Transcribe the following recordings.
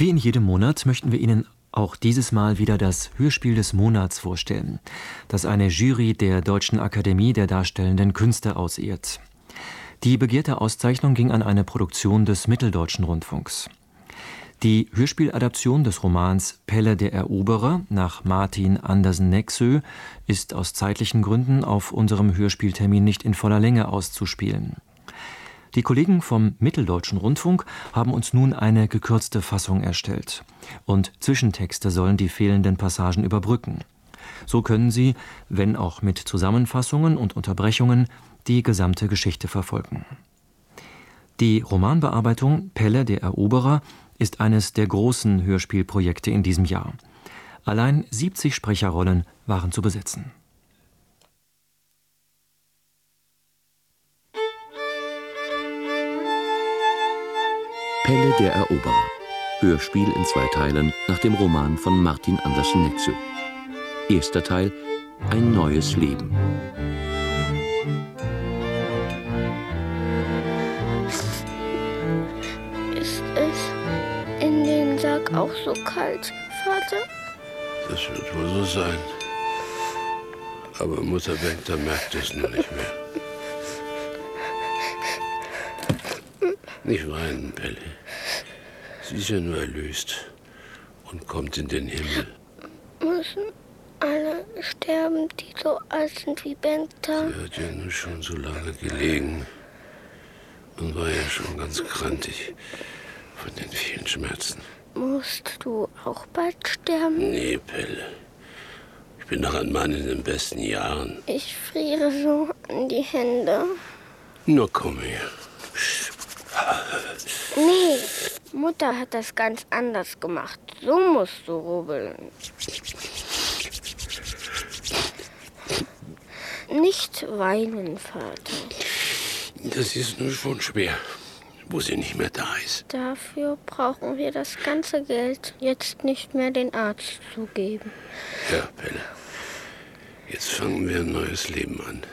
Wie in jedem Monat möchten wir Ihnen auch dieses Mal wieder das Hörspiel des Monats vorstellen, das eine Jury der Deutschen Akademie der Darstellenden Künste ausehrt. Die begehrte Auszeichnung ging an eine Produktion des Mitteldeutschen Rundfunks. Die Hörspieladaption des Romans Pelle der Eroberer nach Martin Andersen Nexø ist aus zeitlichen Gründen auf unserem Hörspieltermin nicht in voller Länge auszuspielen. Die Kollegen vom Mitteldeutschen Rundfunk haben uns nun eine gekürzte Fassung erstellt. Und Zwischentexte sollen die fehlenden Passagen überbrücken. So können Sie, wenn auch mit Zusammenfassungen und Unterbrechungen, die gesamte Geschichte verfolgen. Die Romanbearbeitung Pelle der Eroberer ist eines der großen Hörspielprojekte in diesem Jahr. Allein 70 Sprecherrollen waren zu besetzen. Pelle der Eroberer. Hörspiel in 2 Teilen nach dem Roman von Martin Andersen Nexø. Erster Teil: Ein neues Leben. Ist es in den Sarg auch so kalt, Vater? Das wird wohl so sein. Aber Mutter Bengta merkt es nur nicht mehr. Nicht weinen, Pelle. Sie ist ja nur erlöst und kommt in den Himmel. Müssen alle sterben, die so alt sind wie Bengta? Sie hat ja nur schon so lange gelegen und war ja schon ganz krantig von den vielen Schmerzen. Musst du auch bald sterben? Nee, Pelle. Ich bin noch ein Mann in den besten Jahren. Ich friere so an die Hände. Nur komm her. Nee, Mutter hat das ganz anders gemacht. So musst du rubbeln. Nicht weinen, Vater. Das ist nur schon schwer, wo sie nicht mehr da ist. Dafür brauchen wir das ganze Geld jetzt nicht mehr den Arzt zu geben. Ja, Pelle. Jetzt fangen wir ein neues Leben an.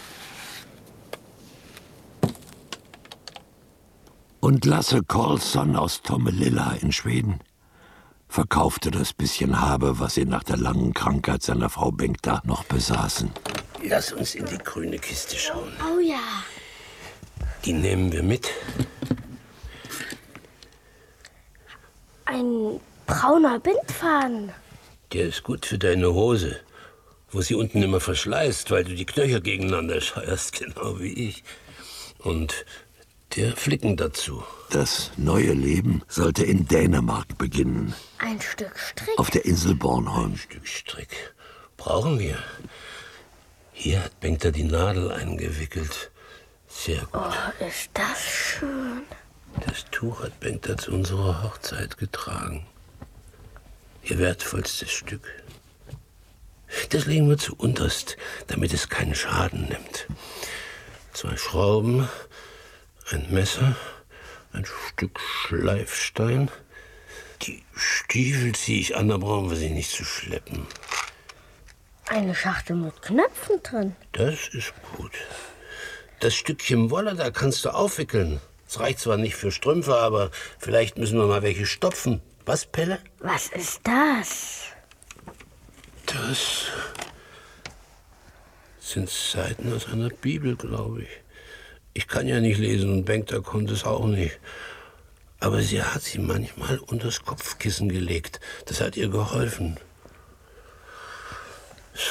Und Lasse Karlsson aus Tomelilla in Schweden verkaufte das bisschen Habe, was sie nach der langen Krankheit seiner Frau Bengta noch besaßen. Lass uns in die grüne Kiste schauen. Oh ja. Die nehmen wir mit. Ein brauner Bindfaden. Der ist gut für deine Hose, wo sie unten immer verschleißt, weil du die Knöchel gegeneinander scheuerst, genau wie ich. Und der Flicken dazu. Das neue Leben sollte in Dänemark beginnen. Ein Stück Strick. Auf der Insel Bornholm. Ein Stück Strick brauchen wir. Hier hat Bengta die Nadel eingewickelt. Sehr gut. Oh, ist das schön. Das Tuch hat Bengta zu unserer Hochzeit getragen. Ihr wertvollstes Stück. Das legen wir zu unterst, damit es keinen Schaden nimmt. 2 Schrauben, ein Messer, ein Stück Schleifstein. Die Stiefel ziehe ich an, da brauchen wir sie nicht zu schleppen. Eine Schachtel mit Knöpfen drin. Das ist gut. Das Stückchen Wolle, da kannst du aufwickeln. Es reicht zwar nicht für Strümpfe, aber vielleicht müssen wir mal welche stopfen. Was, Pelle? Was ist das? Das sind Seiten aus einer Bibel, glaube ich. Ich kann ja nicht lesen und Bengta konnte es auch nicht. Aber sie hat sie manchmal unters Kopfkissen gelegt. Das hat ihr geholfen. So,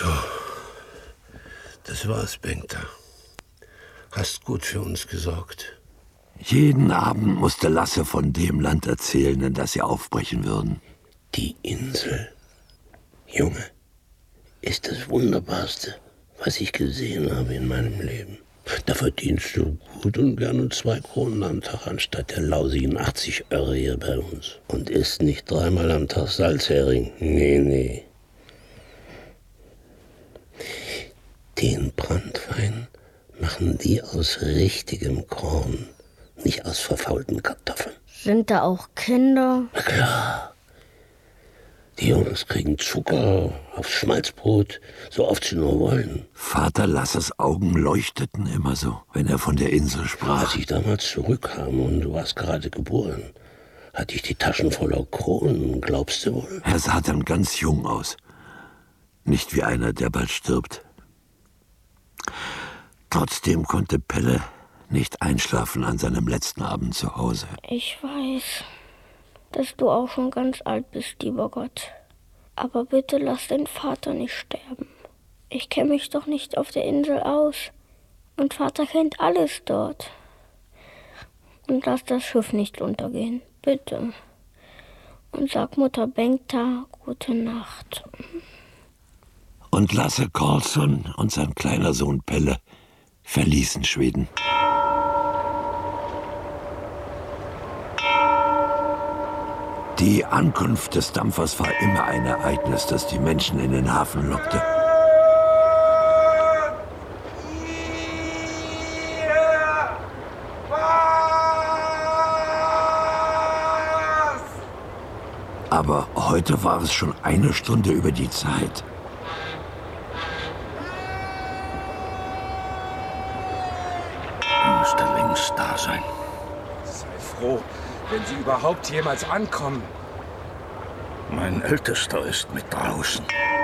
das war's, Bengta. Hast gut für uns gesorgt. Jeden Abend musste Lasse von dem Land erzählen, in das sie aufbrechen würden. Die Insel, Junge, ist das Wunderbarste, was ich gesehen habe in meinem Leben. Da verdienst du gut und gerne 2 Kronen am Tag anstatt der lausigen 80 Öre hier bei uns. Und isst nicht 3-mal am Tag Salzhering. Nee. Den Branntwein machen die aus richtigem Korn, nicht aus verfaulten Kartoffeln. Sind da auch Kinder? Na klar. Die Jungs kriegen Zucker aufs Schmalzbrot, so oft sie nur wollen. Vater Lasses Augen leuchteten immer so, wenn er von der Insel sprach. Als ich damals zurückkam und du warst gerade geboren, Hatte ich die Taschen voller Kronen, glaubst du wohl? Er sah dann ganz jung aus. Nicht wie einer, der bald stirbt. Trotzdem konnte Pelle nicht einschlafen an seinem letzten Abend zu Hause. Ich weiß, dass du auch schon ganz alt bist, lieber Gott. Aber bitte lass den Vater nicht sterben. Ich kenne mich doch nicht auf der Insel aus. Und Vater kennt alles dort. Und lass das Schiff nicht untergehen, bitte. Und sag Mutter Bengta gute Nacht. Und Lasse Karlsson und sein kleiner Sohn Pelle verließen Schweden. Die Ankunft des Dampfers war immer ein Ereignis, das die Menschen in den Hafen lockte. Aber heute war es schon eine Stunde über die Zeit. Er müsste längst da sein. Sei froh, wenn sie überhaupt jemals ankommen. Mein Ältester ist mit draußen.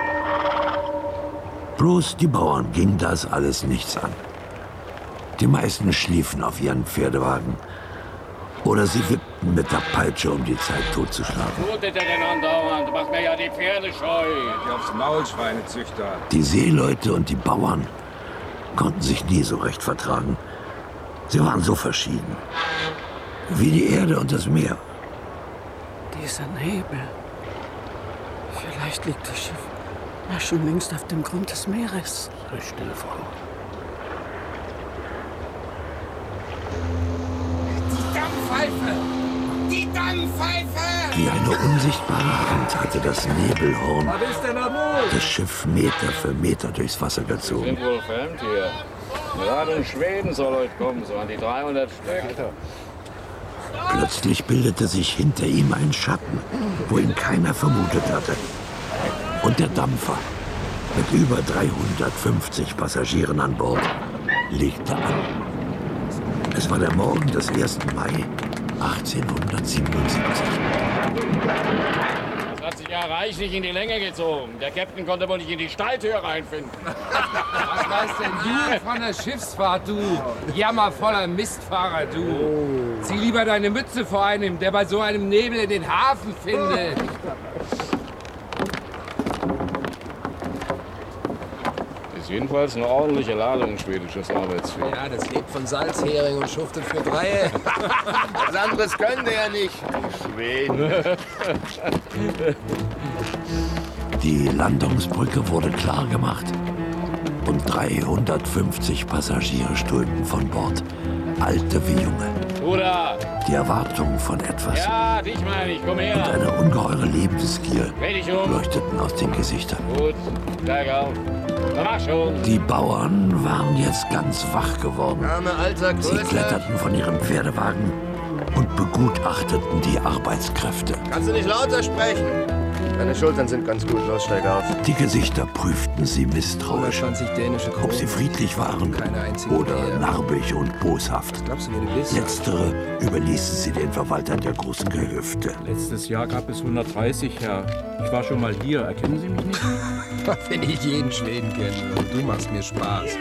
Bloß die Bauern ging das alles nichts an. Die meisten schliefen auf ihren Pferdewagen. Oder sie wippten mit der Peitsche, um die Zeit totzuschlagen. Mutet ihr denn andauernd? Macht mir ja die Pferde scheu. Die aufs Maul, Schweinezüchter. Die Seeleute und die Bauern konnten sich nie so recht vertragen. Sie waren so verschieden. Wie die Erde und das Meer. Dieser Nebel. Vielleicht liegt das Schiff ja schon längst auf dem Grund des Meeres. Sei still, Frau. Die Dampfpfeife! Die Dampfpfeife! Wie eine unsichtbare Hand hatte das Nebelhorn Was ist denn da los? das Schiff Meter für Meter durchs Wasser gezogen. Sind wohl fremd hier. Gerade in Schweden soll heute kommen, so an die 300 Stück. Plötzlich bildete sich hinter ihm ein Schatten, wo ihn keiner vermutet hatte. Und der Dampfer, mit über 350 Passagieren an Bord, legte an. Es war der Morgen des 1. Mai 1877. Das hat sich ja reichlich in die Länge gezogen. Der Captain konnte wohl nicht in die Stalltür reinfinden. Was weißt denn du von der Schiffsfahrt, du? Jammervoller Mistfahrer, du. Zieh lieber deine Mütze vor einem, der bei so einem Nebel in den Hafen findet. Ist jedenfalls eine ordentliche Ladung schwedisches Arbeitsvieh. Ja, das lebt von Salzhering und schuftet für Dreie. Was anderes können wir ja nicht. Schweden. Die Landungsbrücke wurde klar gemacht und 350 Passagiere strömten von Bord, alte wie junge. Bruder! Die Erwartung von etwas Ja, dich meine ich, komm und her. eine ungeheure Lebensgier Dreh dich um. leuchteten aus den Gesichtern. Gut, steig auf. Na, mach schon. Die Bauern waren jetzt ganz wach geworden. Arme alter Sie Größler. kletterten von ihrem Pferdewagen und begutachteten die Arbeitskräfte. Kannst du nicht lauter sprechen? Deine Schultern sind ganz gut. Los, steig auf. Die Gesichter prüften sie misstrauisch, 120 dänische Kronen. ob sie friedlich waren Keine einzige oder Ehe. narbig und boshaft. Glaubst du, wer du bist? Letztere überließen sie den Verwaltern der großen Gehöfte. Letztes Jahr gab es 130, Herr. Ich war schon mal hier. Erkennen Sie mich nicht? Wenn ich jeden Schweden kenne. Und du machst mir Spaß.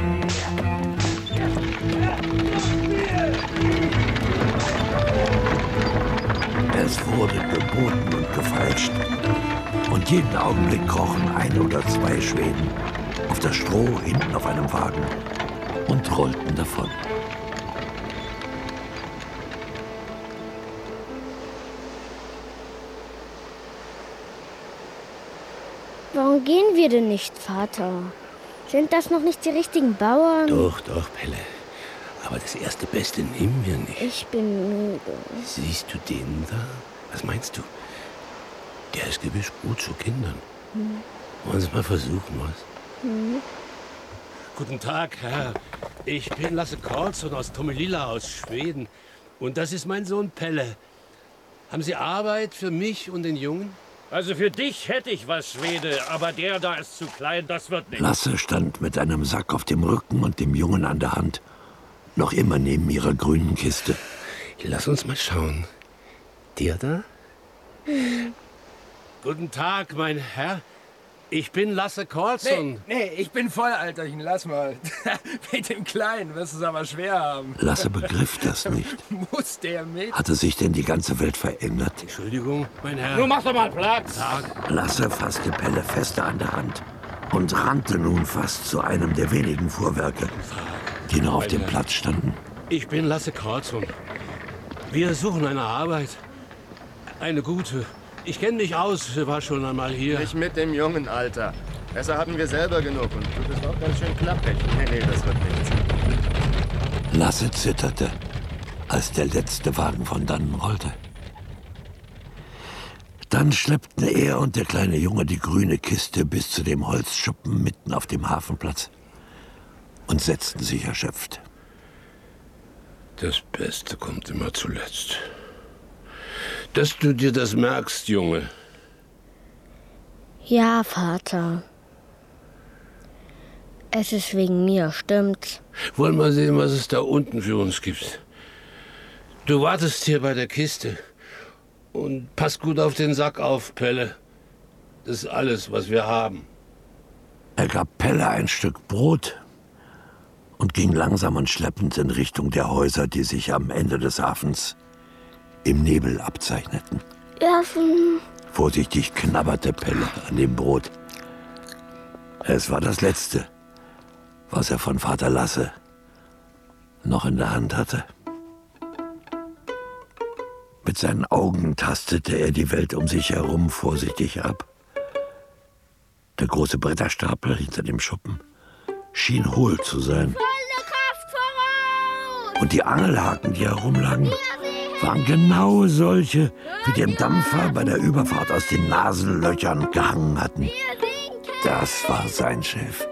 Es wurde geboten und gefeilscht. Und jeden Augenblick krochen ein oder zwei Schweden auf das Stroh hinten auf einem Wagen und rollten davon. Warum gehen wir denn nicht, Vater? Sind das noch nicht die richtigen Bauern? Doch, Pelle. Aber das erste Beste nehmen wir nicht. Ich bin müde. Siehst du den da? Was meinst du? Der ist gewiss gut zu Kindern. Wollen Sie mal versuchen, was? Guten Tag, Herr. Ich bin Lasse Karlsson aus Tomelilla aus Schweden. Und das ist mein Sohn Pelle. Haben Sie Arbeit für mich und den Jungen? Also für dich hätte ich was, Schwede, aber der da ist zu klein, das wird nicht. Lasse stand mit einem Sack auf dem Rücken und dem Jungen an der Hand, noch immer neben ihrer grünen Kiste. Lass uns mal schauen. dir da? Guten Tag, mein Herr. Ich bin Lasse Carlson. Nee, ich bin voll, Alterchen. Lass mal. Mit dem Kleinen wirst du es aber schwer haben. Lasse begriff das nicht. Muss der mit? Hatte sich denn die ganze Welt verändert? Entschuldigung, mein Herr. Nun mach doch mal Platz. Lasse fasste Pelle fester an der Hand und rannte nun fast zu einem der wenigen Fuhrwerke, die noch auf dem Platz standen. Ich bin Lasse Carlson. Wir suchen eine Arbeit. Eine gute. Ich kenne mich aus, war schon einmal hier. Nicht mit dem Jungen, Alter. Besser hatten wir selber genug und du bist auch ganz schön klapprig. Nee, das wird nichts. Lasse zitterte, als der letzte Wagen von dannen rollte. Dann schleppten er und der kleine Junge die grüne Kiste bis zu dem Holzschuppen mitten auf dem Hafenplatz und setzten sich erschöpft. Das Beste kommt immer zuletzt. Dass du dir das merkst, Junge. Ja, Vater. Es ist wegen mir, stimmt's? Wollen wir sehen, was es da unten für uns gibt. Du wartest hier bei der Kiste. Und pass gut auf den Sack auf, Pelle. Das ist alles, was wir haben. Er gab Pelle ein Stück Brot und ging langsam und schleppend in Richtung der Häuser, die sich am Ende des Hafens im Nebel abzeichneten. Essen. Vorsichtig knabberte Pelle an dem Brot. Es war das Letzte, was er von Vater Lasse noch in der Hand hatte. Mit seinen Augen tastete er die Welt um sich herum vorsichtig ab. Der große Bretterstapel hinter dem Schuppen schien hohl zu sein. Volle Kraft voraus! Und die Angelhaken, die herumlagen, waren genau solche, wie dem Dampfer bei der Überfahrt aus den Nasenlöchern gehangen hatten. Das war sein Schiff.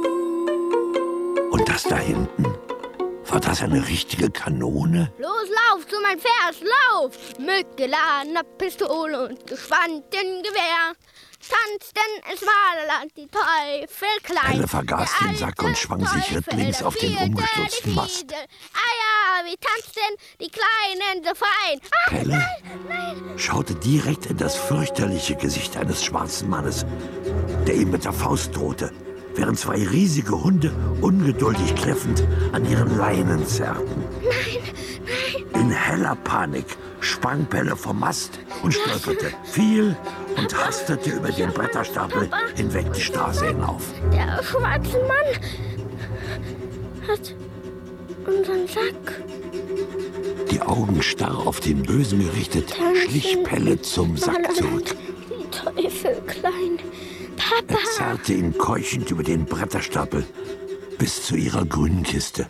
Und das da hinten, war das eine richtige Kanone? Los, lauf zu mein Pferd, lauf! Mit geladener Pistole und gespannten Gewehr. Tanzt denn es Malerland, die Teufel klein. Pelle vergaß den Sack und schwang sich rittlings auf den umgestürzten Mast. Ah ja, wie tanzt denn die Kleinen so fein? Ah, Pelle nein. schaute direkt in das fürchterliche Gesicht eines schwarzen Mannes, der ihm mit der Faust drohte, während zwei riesige Hunde ungeduldig kläffend an ihren Leinen zerrten. In heller Panik sprang Pelle vom Mast und stolperte, fiel und hastete über den Bretterstapel hinweg die Straße hinauf. Der schwarze Mann hat unseren Sack. Die Augen starr auf den Bösen gerichtet, schlich Pelle zum Sack zurück. Die Teufel klein. Papa. Er zerrte ihn keuchend über den Bretterstapel bis zu ihrer grünen Kiste.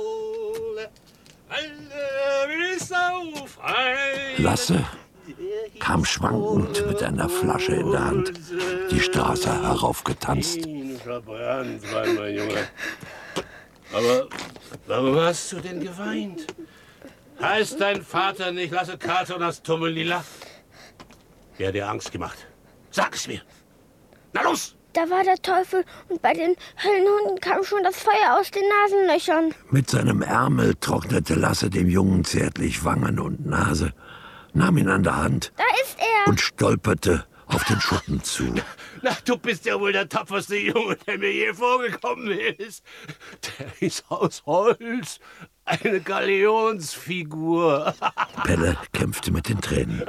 Lasse kam schwankend mit einer Flasche in der Hand die Straße heraufgetanzt. Mein Junge. Aber warum hast du denn geweint? Heißt dein Vater nicht Lasse Carlson aus Tomelilla? Wer hat dir Angst gemacht? Sag es mir. Na los! Da war der Teufel und bei den Höllenhunden kam schon das Feuer aus den Nasenlöchern. Mit seinem Ärmel trocknete Lasse dem Jungen zärtlich Wangen und Nase, nahm ihn an der Hand Da ist er. und stolperte auf den Schuppen zu. Na, du bist ja wohl der tapferste Junge, der mir je vorgekommen ist. Der ist aus Holz, eine Galionsfigur. Pelle kämpfte mit den Tränen.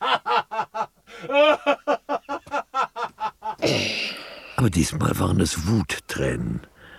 Aber diesmal waren es Wuttränen.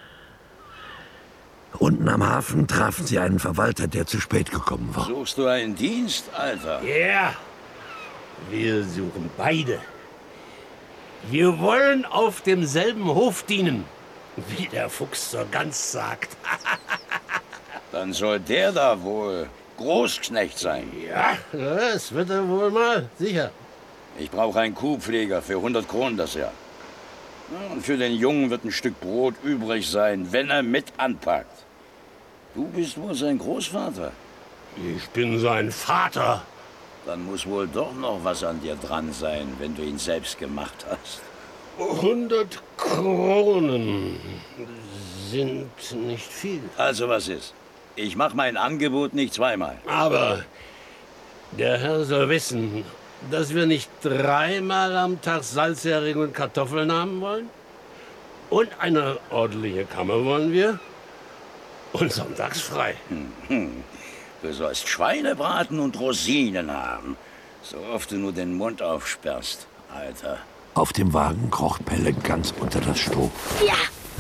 Unten am Hafen trafen sie einen Verwalter, der zu spät gekommen war. Suchst du einen Dienst, Alter? Ja, wir suchen beide. Wir wollen auf demselben Hof dienen, wie der Fuchs zur Gans sagt. Dann soll der da wohl Großknecht sein. Ja, das wird er wohl mal, sicher. Ich brauche einen Kuhpfleger für 100 Kronen das Jahr. Ja, und für den Jungen wird ein Stück Brot übrig sein, wenn er mit anpackt. Du bist wohl sein Großvater. Ich bin sein Vater. Dann muss wohl doch noch was an dir dran sein, wenn du ihn selbst gemacht hast. 100 Kronen sind nicht viel. Also was ist? Ich mache mein Angebot nicht zweimal. Aber Der Herr soll wissen, dass wir nicht 3-mal am Tag Salzhering und Kartoffeln haben wollen. Und eine ordentliche Kammer wollen wir. Und sonntags frei. Du sollst Schweinebraten und Rosinen haben. So oft du nur den Mund aufsperrst, Alter. Auf dem Wagen kroch Pelle ganz unter das Stroh. Ja!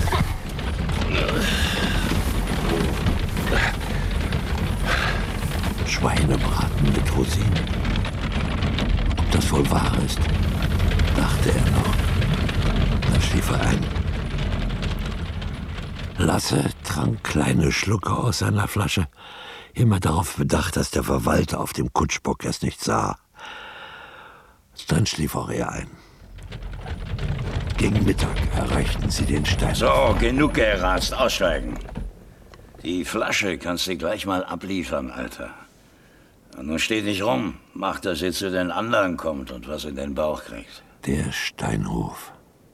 Schweinebraten mit Rosinen. Ob das wohl wahr ist, dachte er noch. Dann schlief er ein. Lasse trank kleine Schlucke aus seiner Flasche, immer darauf bedacht, dass der Verwalter auf dem Kutschbock es nicht sah. Dann schlief auch er ein. Gegen Mittag erreichten sie den Stein. So, genug gerast, aussteigen. Die Flasche kannst du gleich mal abliefern, Alter. Und nun steht nicht rum, mach, dass ihr zu den anderen kommt und was in den Bauch kriegt. Der Steinhof.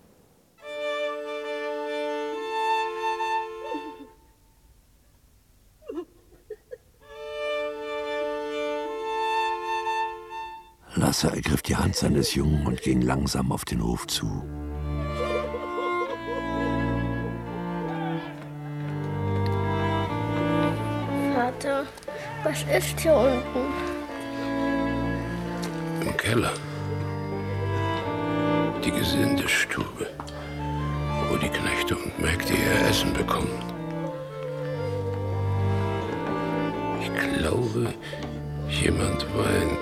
Lasse ergriff die Hand seines Jungen und ging langsam auf den Hof zu. Vater, was ist hier unten? Im Keller. Die Gesindestube, wo die Knechte und Mägde ihr Essen bekommen. Ich glaube, jemand weint.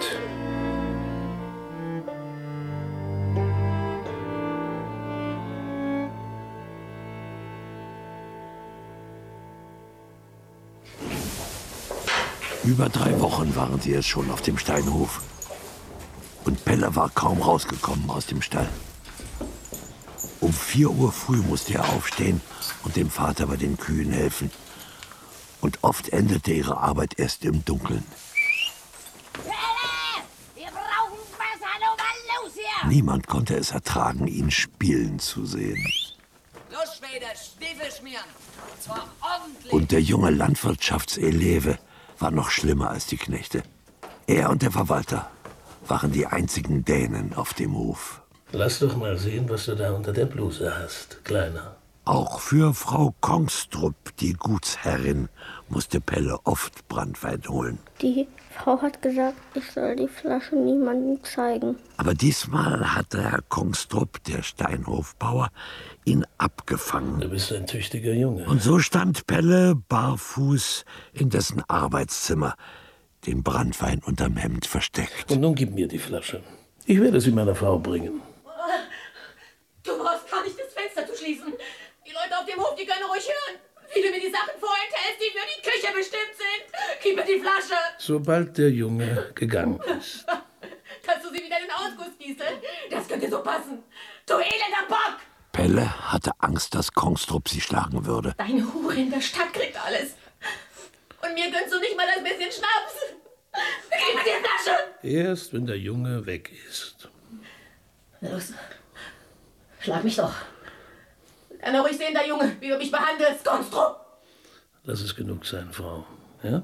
Über 3 Wochen waren sie jetzt schon auf dem Steinhof. Und Pelle war kaum rausgekommen aus dem Stall. Um 4 Uhr früh musste er aufstehen und dem Vater bei den Kühen helfen. Und oft endete ihre Arbeit erst im Dunkeln. Pelle! Wir brauchen Wasser, nur mal los hier! Niemand konnte es ertragen, ihn spielen zu sehen. Los, Schwede, Stiefel schmieren! Und zwar ordentlich! Und der junge Landwirtschaftseleve war noch schlimmer als die Knechte. Er und der Verwalter waren die einzigen Dänen auf dem Hof. Lass doch mal sehen, was du da unter der Bluse hast, Kleiner. Auch für Frau Kongstrup, die Gutsherrin, musste Pelle oft Branntwein holen. Die Frau hat gesagt, ich soll die Flasche niemandem zeigen. Aber diesmal hatte Herr Kongstrup, der Steinhofbauer, ihn abgefangen. Du bist ein tüchtiger Junge. Und so stand Pelle barfuß in dessen Arbeitszimmer, den Branntwein unterm Hemd versteckt. Und nun gib mir die Flasche. Ich werde sie meiner Frau bringen. Du brauchst gar nicht das Fenster zu schließen. Die Leute auf dem Hof, die können ruhig hören, wie du mir die Sachen vorenthältst, die für die Küche bestimmt sind. Gib mir die Flasche. Sobald der Junge gegangen ist. Kannst du sie wieder in den Ausguss gießen? Das könnte so passen. Du elender Bock! Pelle hatte Angst, dass Kongstrup sie schlagen würde. Deine Hure in der Stadt kriegt alles. Und mir gönnst du nicht mal ein bisschen Schnaps. Gib mir die Flasche! Erst wenn der Junge weg ist. Los. Schlag mich doch. Kann doch ruhig sehen, der Junge, wie du mich behandelst, Konstrukt. Lass es genug sein, Frau. Ja?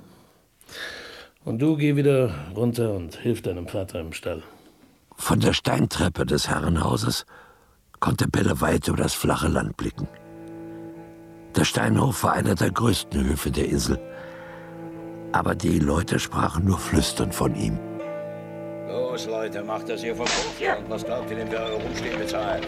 Und du geh wieder runter und hilf deinem Vater im Stall. Von der Steintreppe des Herrenhauses konnte Pelle weit über das flache Land blicken. Der Steinhof war einer der größten Höfe der Insel. Aber die Leute sprachen nur flüsternd von ihm. Los, Leute, macht das hier verkauft. Ja. Und was glaubt ihr, dem wir eure Rumstehen bezahlt?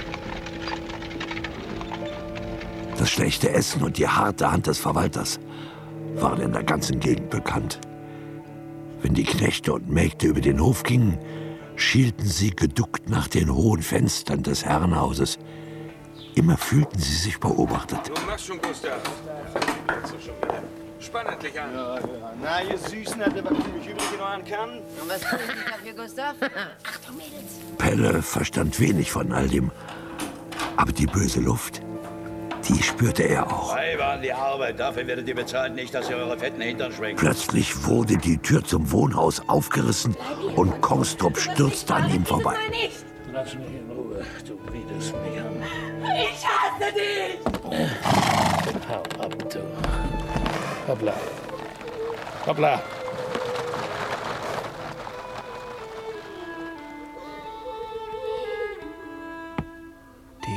Das schlechte Essen und die harte Hand des Verwalters waren in der ganzen Gegend bekannt. Wenn die Knechte und Mägde über den Hof gingen, schielten sie geduckt nach den hohen Fenstern des Herrenhauses. Immer fühlten sie sich beobachtet. Du machst schon, Gustav. So schon wieder. Spann endlich an. Ja. Na, ihr Süßen, habt ihr was für mich übrig in euren Kernen? Und was tue ich dafür, Gustav? Achtung, Mädels! Pelle verstand wenig von all dem. Aber die böse Luft, die spürte er auch. Weiber an die Arbeit. Dafür werdet ihr bezahlt, nicht, dass ihr eure fetten Hintern schwenkt. Plötzlich wurde die Tür zum Wohnhaus aufgerissen und Kongstrup stürzte an ihm vorbei. Lass mich in Ruhe. Du bietest mich an. Ich hasse dich! Hau ab, du. Hoppla. Hoppla.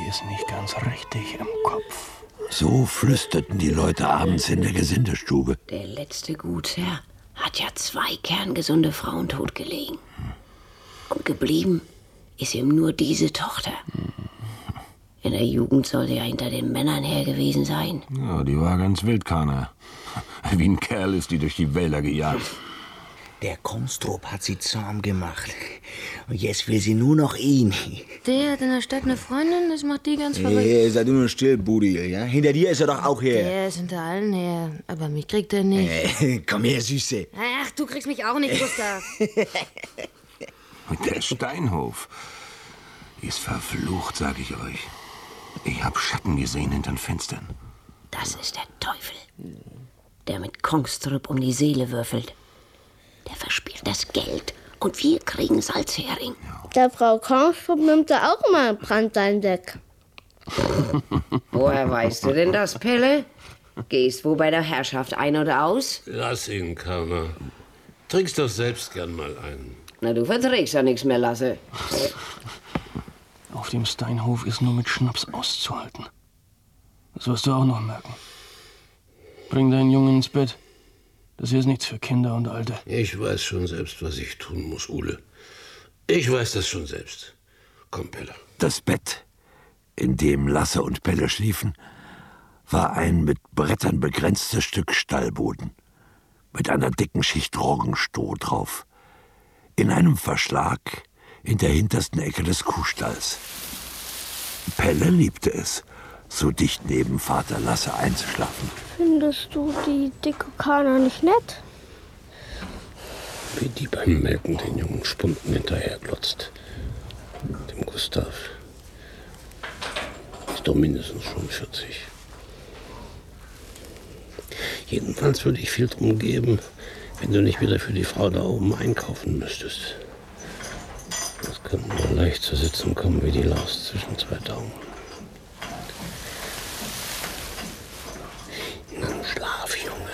ist nicht ganz richtig im Kopf. So flüsterten die Leute abends in der Gesindestube. Der letzte Gutsherr hat ja 2 kerngesunde Frauen totgelegen. Und geblieben ist ihm nur diese Tochter. In der Jugend soll sie ja hinter den Männern her gewesen sein. Ja, die war ganz Wildkana. Wie ein Kerl ist die durch die Wälder gejagt. Der Konstrup hat sie zahm gemacht. Und jetzt will sie nur noch ihn. Der hat in der Stadt eine Freundin, das macht die ganz verrückt. Sei du nur still, Budil, ja? Hinter dir ist er doch auch her. Der ist hinter allen her, aber mich kriegt er nicht. Komm her, Süße. Ach, du kriegst mich auch nicht, Gustav. Und der Steinhof ist verflucht, sag ich euch. Ich hab Schatten gesehen hinter den Fenstern. Das ist der Teufel, der mit Kongstrup um die Seele würfelt. Der verspielt das Geld und wir kriegen Salzhering. Der Frau Kongstrup nimmt er auch immer einen Brandeindeck. Woher weißt du denn das, Pelle? Gehst wo bei der Herrschaft ein oder aus? Lass ihn, Karma. Trinkst doch selbst gern mal ein. Na, du verträgst ja nichts mehr, Lasse. Auf dem Steinhof ist nur mit Schnaps auszuhalten. Das wirst du auch noch merken. Bring deinen Jungen ins Bett. Das hier ist nichts für Kinder und Alte. Ich weiß schon selbst, was ich tun muss, Ule. Ich weiß das schon selbst. Komm, Pelle. Das Bett, in dem Lasse und Pelle schliefen, war ein mit Brettern begrenztes Stück Stallboden. Mit einer dicken Schicht Roggenstroh drauf. In einem Verschlag in der hintersten Ecke des Kuhstalls. Pelle liebte es, so dicht neben Vater Lasse einzuschlafen. Findest du die dicke Kana nicht nett? Wie die beim Melken den jungen Spunden hinterherglotzt. Dem Gustav. Ist doch mindestens schon 40. Jedenfalls würde ich viel drum geben, wenn du nicht wieder für die Frau da oben einkaufen müsstest. Das könnte nur leicht zur Sitzung kommen wie die Laus zwischen 2 Daumen. Nun schlaf, Junge.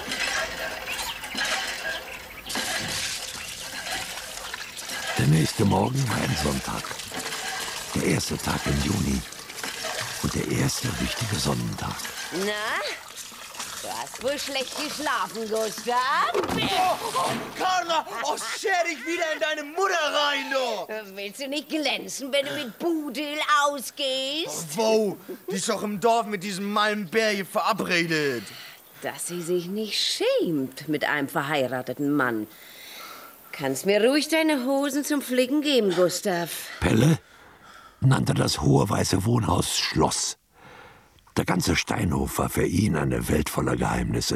Der nächste Morgen war ein Sonntag. Der erste Tag im Juni. Und der erste richtige Sonnentag. Na? Du hast wohl schlecht geschlafen, Gustav. Karna, scher dich wieder in deine Mutter rein, du! Willst du nicht glänzen, wenn du mit Budel ausgehst? Wo? Die ist doch im Dorf mit diesem Malmberge verabredet. Dass sie sich nicht schämt mit einem verheirateten Mann. Kannst mir ruhig deine Hosen zum Flicken geben, Gustav. Pelle nannte das hohe weiße Wohnhaus Schloss. Der ganze Steinhof war für ihn eine Welt voller Geheimnisse.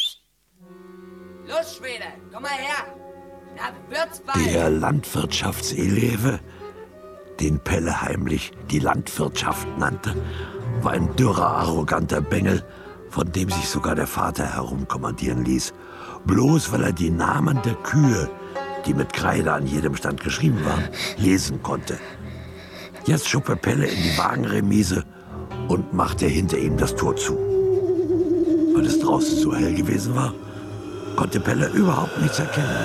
Los, Schwede, komm mal her. Da wird's bald. Der Landwirtschaftseleve, den Pelle heimlich die Landwirtschaft nannte, war ein dürrer, arroganter Bengel, von dem sich sogar der Vater herumkommandieren ließ. Bloß weil er die Namen der Kühe, die mit Kreide an jedem Stand geschrieben waren, lesen konnte. Jetzt schob er Pelle in die Wagenremise und machte hinter ihm das Tor zu. Weil es draußen so hell gewesen war, konnte Pelle überhaupt nichts erkennen.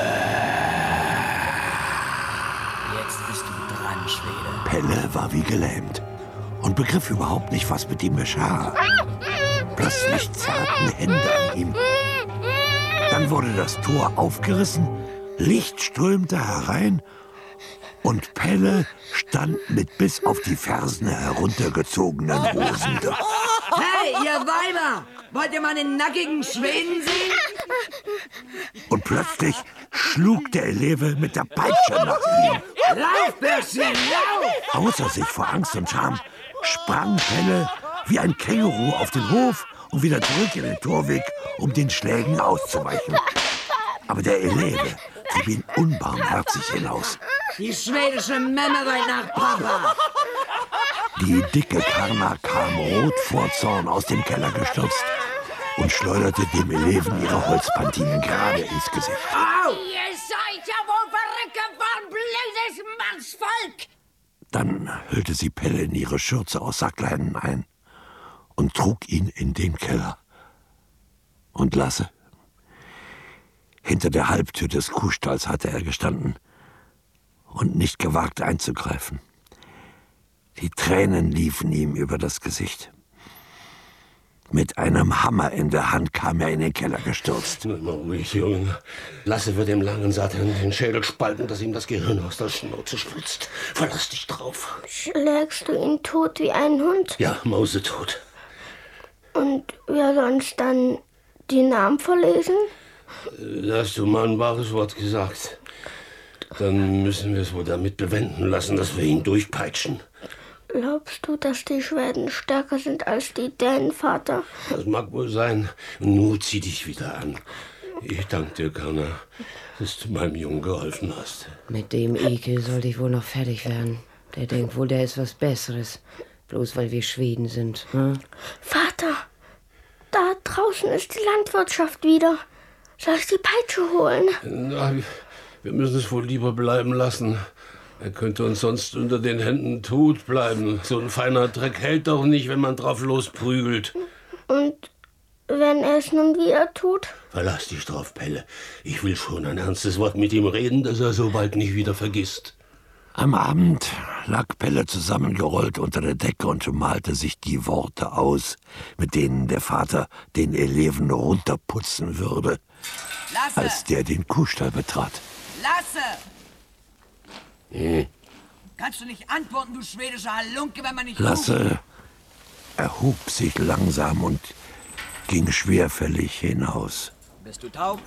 Jetzt bist du dran, Schwede. Pelle war wie gelähmt und begriff überhaupt nicht, was mit ihm geschah. Plötzlich zerrten Hände an ihm. Dann wurde das Tor aufgerissen, Licht strömte herein und Pelle stand mit bis auf die Fersen heruntergezogenen Hosen da. Hey, ihr Weiber! Wollt ihr meinen nackigen Schweden sehen? Und plötzlich schlug der Eleve mit der Peitsche nach ihm. Lauf, Bürschchen, lauf! Außer sich vor Angst und Scham sprang Pelle wie ein Känguru auf den Hof und wieder zurück in den Torweg, um den Schlägen auszuweichen. Aber der Eleve trieb ihn unbarmherzig hinaus. Die schwedische Männerwelt nach Papa! Die dicke Karna kam rot vor Zorn aus dem Keller gestürzt und schleuderte dem Eleven ihre Holzpantinen gerade ins Gesicht. Au! Ihr seid ja wohl verrückt geworden, blödes Mannsvolk! Dann hüllte sie Pelle in ihre Schürze aus Sackleinen ein und trug ihn in den Keller. Und Lasse? Hinter der Halbtür des Kuhstalls hatte er gestanden und nicht gewagt einzugreifen. Die Tränen liefen ihm über das Gesicht. Mit einem Hammer in der Hand kam er in den Keller gestürzt. Nur mal ruhig, Junge. Lasse wird dem langen Satan den Schädel spalten, dass ihm das Gehirn aus der Schnauze spritzt. Verlass dich drauf. Schlägst du ihn tot wie einen Hund? Ja, mausetot. Und wer soll uns dann die Namen verlesen? Da hast du mal ein wahres Wort gesagt. Dann müssen wir es wohl damit bewenden lassen, dass wir ihn durchpeitschen. Glaubst du, dass die Schweden stärker sind als die Dänen, Vater? Das mag wohl sein. Nun zieh dich wieder an. Ich danke dir, Karna, dass du meinem Jungen geholfen hast. Mit dem Ekel sollte ich wohl noch fertig werden. Der denkt wohl, der ist was Besseres. Bloß weil wir Schweden sind. Hm? Vater, da draußen ist die Landwirtschaft wieder. Soll ich die Peitsche holen? Na, wir müssen es wohl lieber bleiben lassen. Er könnte uns sonst unter den Händen tot bleiben. So ein feiner Dreck hält doch nicht, wenn man drauf losprügelt. Und wenn er es nun wieder tut? Verlass dich drauf, Pelle. Ich will schon ein ernstes Wort mit ihm reden, dass er so bald nicht wieder vergisst. Am Abend lag Pelle zusammengerollt unter der Decke und malte sich die Worte aus, mit denen der Vater den Eleven runterputzen würde, Lasse! als der den Kuhstall betrat. Lasse! Hm. Kannst du nicht antworten, du schwedischer Halunke, wenn man nicht... Lasse erhob sich langsam und ging schwerfällig hinaus. Bist du taub?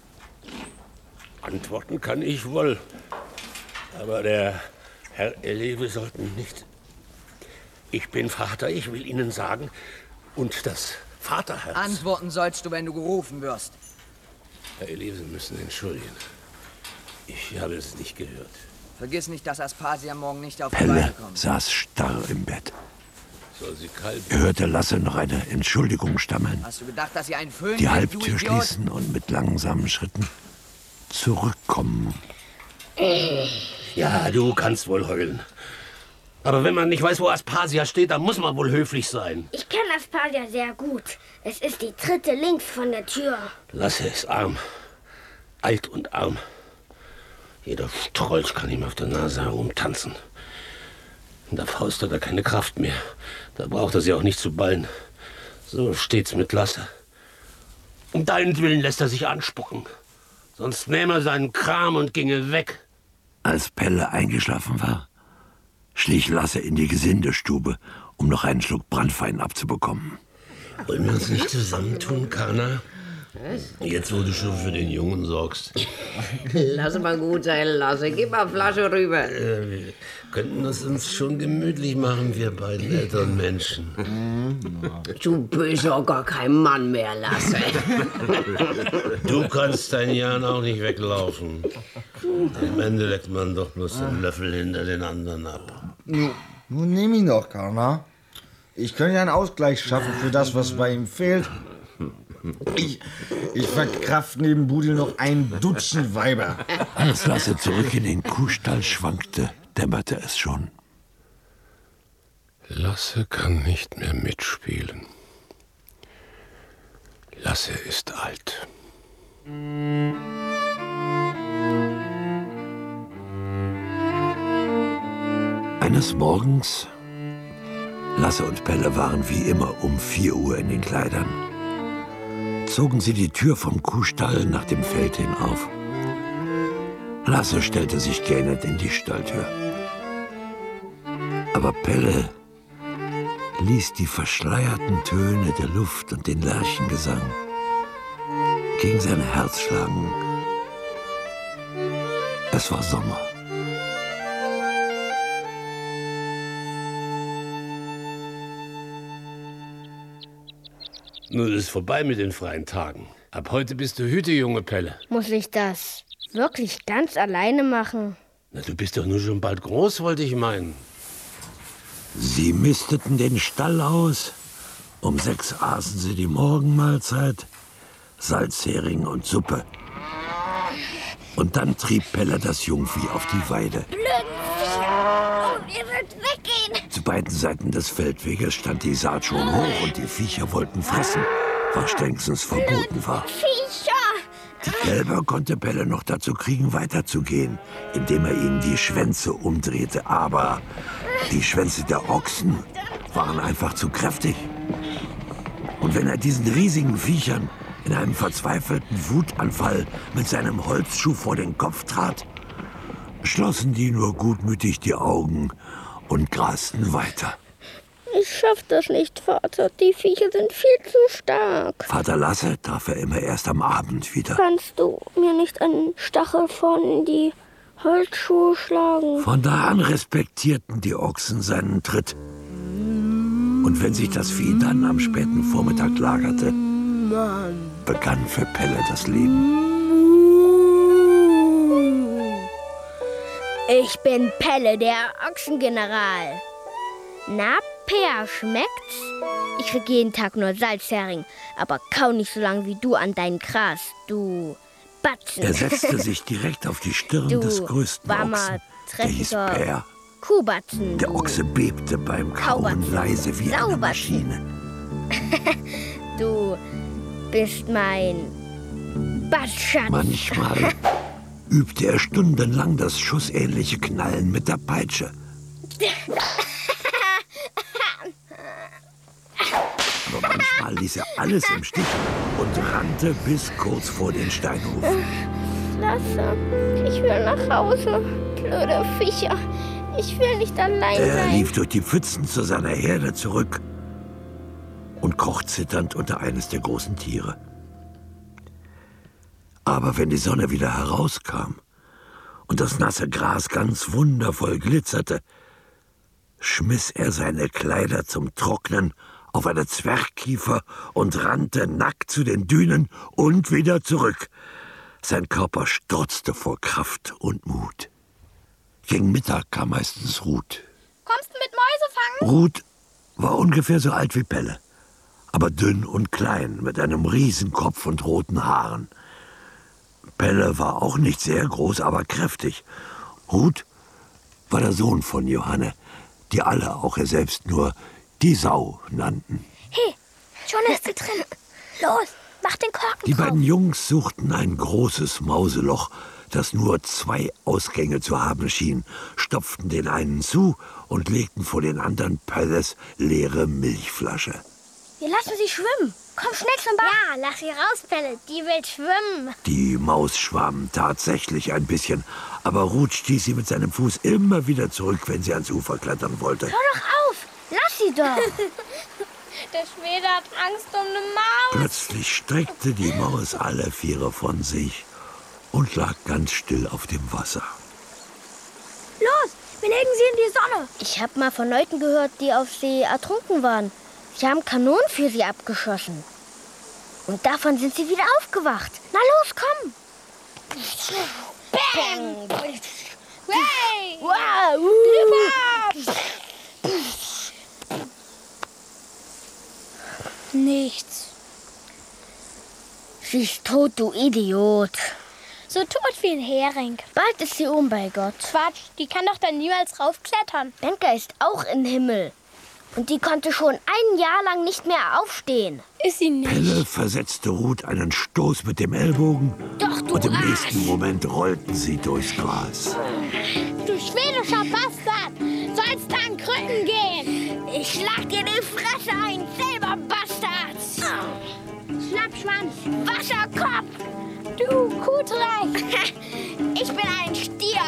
Antworten kann ich wohl. Aber der Herr Eleve sollten nicht. Ich bin Vater, ich will Ihnen sagen. Und das Vaterherz. Antworten sollst du, wenn du gerufen wirst. Herr Eleve, Sie müssen entschuldigen. Ich habe es nicht gehört. Vergiss nicht, dass Aspasia morgen nicht auf die Beine Pelle kommt. saß starr im Bett. Soll sie kalt? Er hörte Lasse noch eine Entschuldigung stammeln, Hast du gedacht, dass sie einen Föhn... die will, Halbtür du Idiot? schließen und mit langsamen Schritten zurückkommen. Ja, du kannst wohl heulen. Aber wenn man nicht weiß, wo Aspasia steht, dann muss man wohl höflich sein. Ich kenne Aspasia sehr gut. Es ist die dritte links von der Tür. Lasse ist arm. Alt und arm. Jeder Strolch kann ihm auf der Nase herumtanzen. In der Faust hat er keine Kraft mehr. Da braucht er sie auch nicht zu ballen. So steht's mit Lasse. Um deinetwillen lässt er sich anspucken. Sonst nähme er seinen Kram und ginge weg. Als Pelle eingeschlafen war, schlich Lasse in die Gesindestube, um noch einen Schluck Branntwein abzubekommen. Wollen wir uns nicht zusammentun, Karna? Jetzt, wo du schon für den Jungen sorgst. Lass mal gut sein, Lasse. Gib mal Flasche rüber. Wir könnten es uns schon gemütlich machen, wir beiden älteren Menschen. Du bist doch gar kein Mann mehr, Lasse. Du kannst deinen Jahren auch nicht weglaufen. Am Ende leckt man doch bloß den Löffel hinter den anderen ab. Nun nimm ihn doch, Karna. Ich könnte ja einen Ausgleich schaffen für das, was bei ihm fehlt. Ich verkraft neben Budel noch ein Dutzend Weiber. Als Lasse zurück in den Kuhstall schwankte, dämmerte es schon. Lasse kann nicht mehr mitspielen. Lasse ist alt. Eines Morgens, Lasse und Pelle waren wie immer um 4 Uhr in den Kleidern, zogen sie die Tür vom Kuhstall nach dem Feld hin auf. Lasse stellte sich gähnend in die Stalltür. Aber Pelle ließ die verschleierten Töne der Luft und den Lerchengesang gegen sein Herz schlagen. Es war Sommer. Nun ist vorbei mit den freien Tagen. Ab heute bist du Hüte, junge Pelle. Muss ich das wirklich ganz alleine machen? Na, du bist doch nur schon bald groß, wollte ich meinen. Sie misteten den Stall aus. Um 6 aßen sie die Morgenmahlzeit, Salzhering und Suppe. Und dann trieb Pelle das Jungvieh auf die Weide. Und ihr sollt weggehen. Zu beiden Seiten des Feldweges stand die Saat schon hoch und die Viecher wollten fressen, was strengstens verboten war. Viecher! Die Kälber konnte Pelle noch dazu kriegen, weiterzugehen, indem er ihnen die Schwänze umdrehte. Aber Die Schwänze der Ochsen waren einfach zu kräftig. Und wenn er diesen riesigen Viechern in einem verzweifelten Wutanfall mit seinem Holzschuh vor den Kopf trat, schlossen die nur gutmütig die Augen und grasten weiter. Ich schaff das nicht, Vater. Die Viecher sind viel zu stark. Vater Lasse traf er immer erst am Abend wieder. Kannst du mir nicht einen Stachel vorne in die Holzschuhe schlagen? Von da an respektierten die Ochsen seinen Tritt. Und wenn sich das Vieh dann am späten Vormittag lagerte, begann für Pelle das Leben. Ich bin Pelle, der Ochsengeneral. Na, Peer, schmeckt's? Ich krieg jeden Tag nur Salzhering, aber kau nicht so lange wie du an dein Gras, du Batzen. Er setzte sich direkt auf die Stirn des größten Ochsen. Der hieß Peer. Kuhbatzen. Der Ochse bebte beim Kauen leise wie eine Maschine. Du bist mein Bassschatz. Manchmal übte er stundenlang das schussähnliche Knallen mit der Peitsche. Aber manchmal ließ er alles im Stich und rannte bis kurz vor den Steinhof. Lasse, ich will nach Hause. Blöde Viecher. Ich will nicht allein sein. Er lief durch die Pfützen zu seiner Herde zurück und kroch zitternd unter eines der großen Tiere. Aber wenn die Sonne wieder herauskam und das nasse Gras ganz wundervoll glitzerte, schmiss er seine Kleider zum Trocknen auf eine Zwergkiefer und rannte nackt zu den Dünen und wieder zurück. Sein Körper strotzte vor Kraft und Mut. Gegen Mittag kam meistens Ruth. Kommst du mit Mäuse fangen? Ruth war ungefähr so alt wie Pelle, aber dünn und klein, mit einem Riesenkopf und roten Haaren. Pelle war auch nicht sehr groß, aber kräftig. Ruth war der Sohn von Johanne, die alle, auch er selbst, nur die Sau nannten. Hey, schon ist sie drin. Los, mach den Korken Die drauf. beiden Jungs suchten ein großes Mauseloch, das nur 2 Ausgänge zu haben schien, stopften den einen zu und legten vor den anderen Pelles leere Milchflasche. Wir lassen sie schwimmen. Komm schnell zum Bach. Ja, lass sie raus, Pelle. Die will schwimmen. Die Maus schwamm tatsächlich ein bisschen, aber Ruth stieß sie mit seinem Fuß immer wieder zurück, wenn sie ans Ufer klettern wollte. Hör doch auf. Lass sie doch. Der Schwede hat Angst um eine Maus. Plötzlich streckte die Maus alle 4 von sich und lag ganz still auf dem Wasser. Los, wir legen sie in die Sonne. Ich habe mal von Leuten gehört, die auf See ertrunken waren. Sie haben Kanonen für sie abgeschossen. Und davon sind sie wieder aufgewacht. Na los, komm! Bang! Hey! Wow! Nichts. Sie ist tot, du Idiot. So tot wie ein Hering. Bald ist sie bei Gott. Quatsch, die kann doch dann niemals raufklettern. Benka ist auch im Himmel. Und die konnte schon 1 Jahr lang nicht mehr aufstehen. Ist sie nicht. Pelle versetzte Ruth einen Stoß mit dem Ellbogen. Doch, du und im Arsch. nächsten Moment rollten sie durchs Gras. Du schwedischer Bastard! Sollst an Krücken gehen! Ich schlag dir die Fresse ein, selber Bastard! Schlappschwanz! Wasserkopf! Du Kuhdreck! Ich bin ein Stier!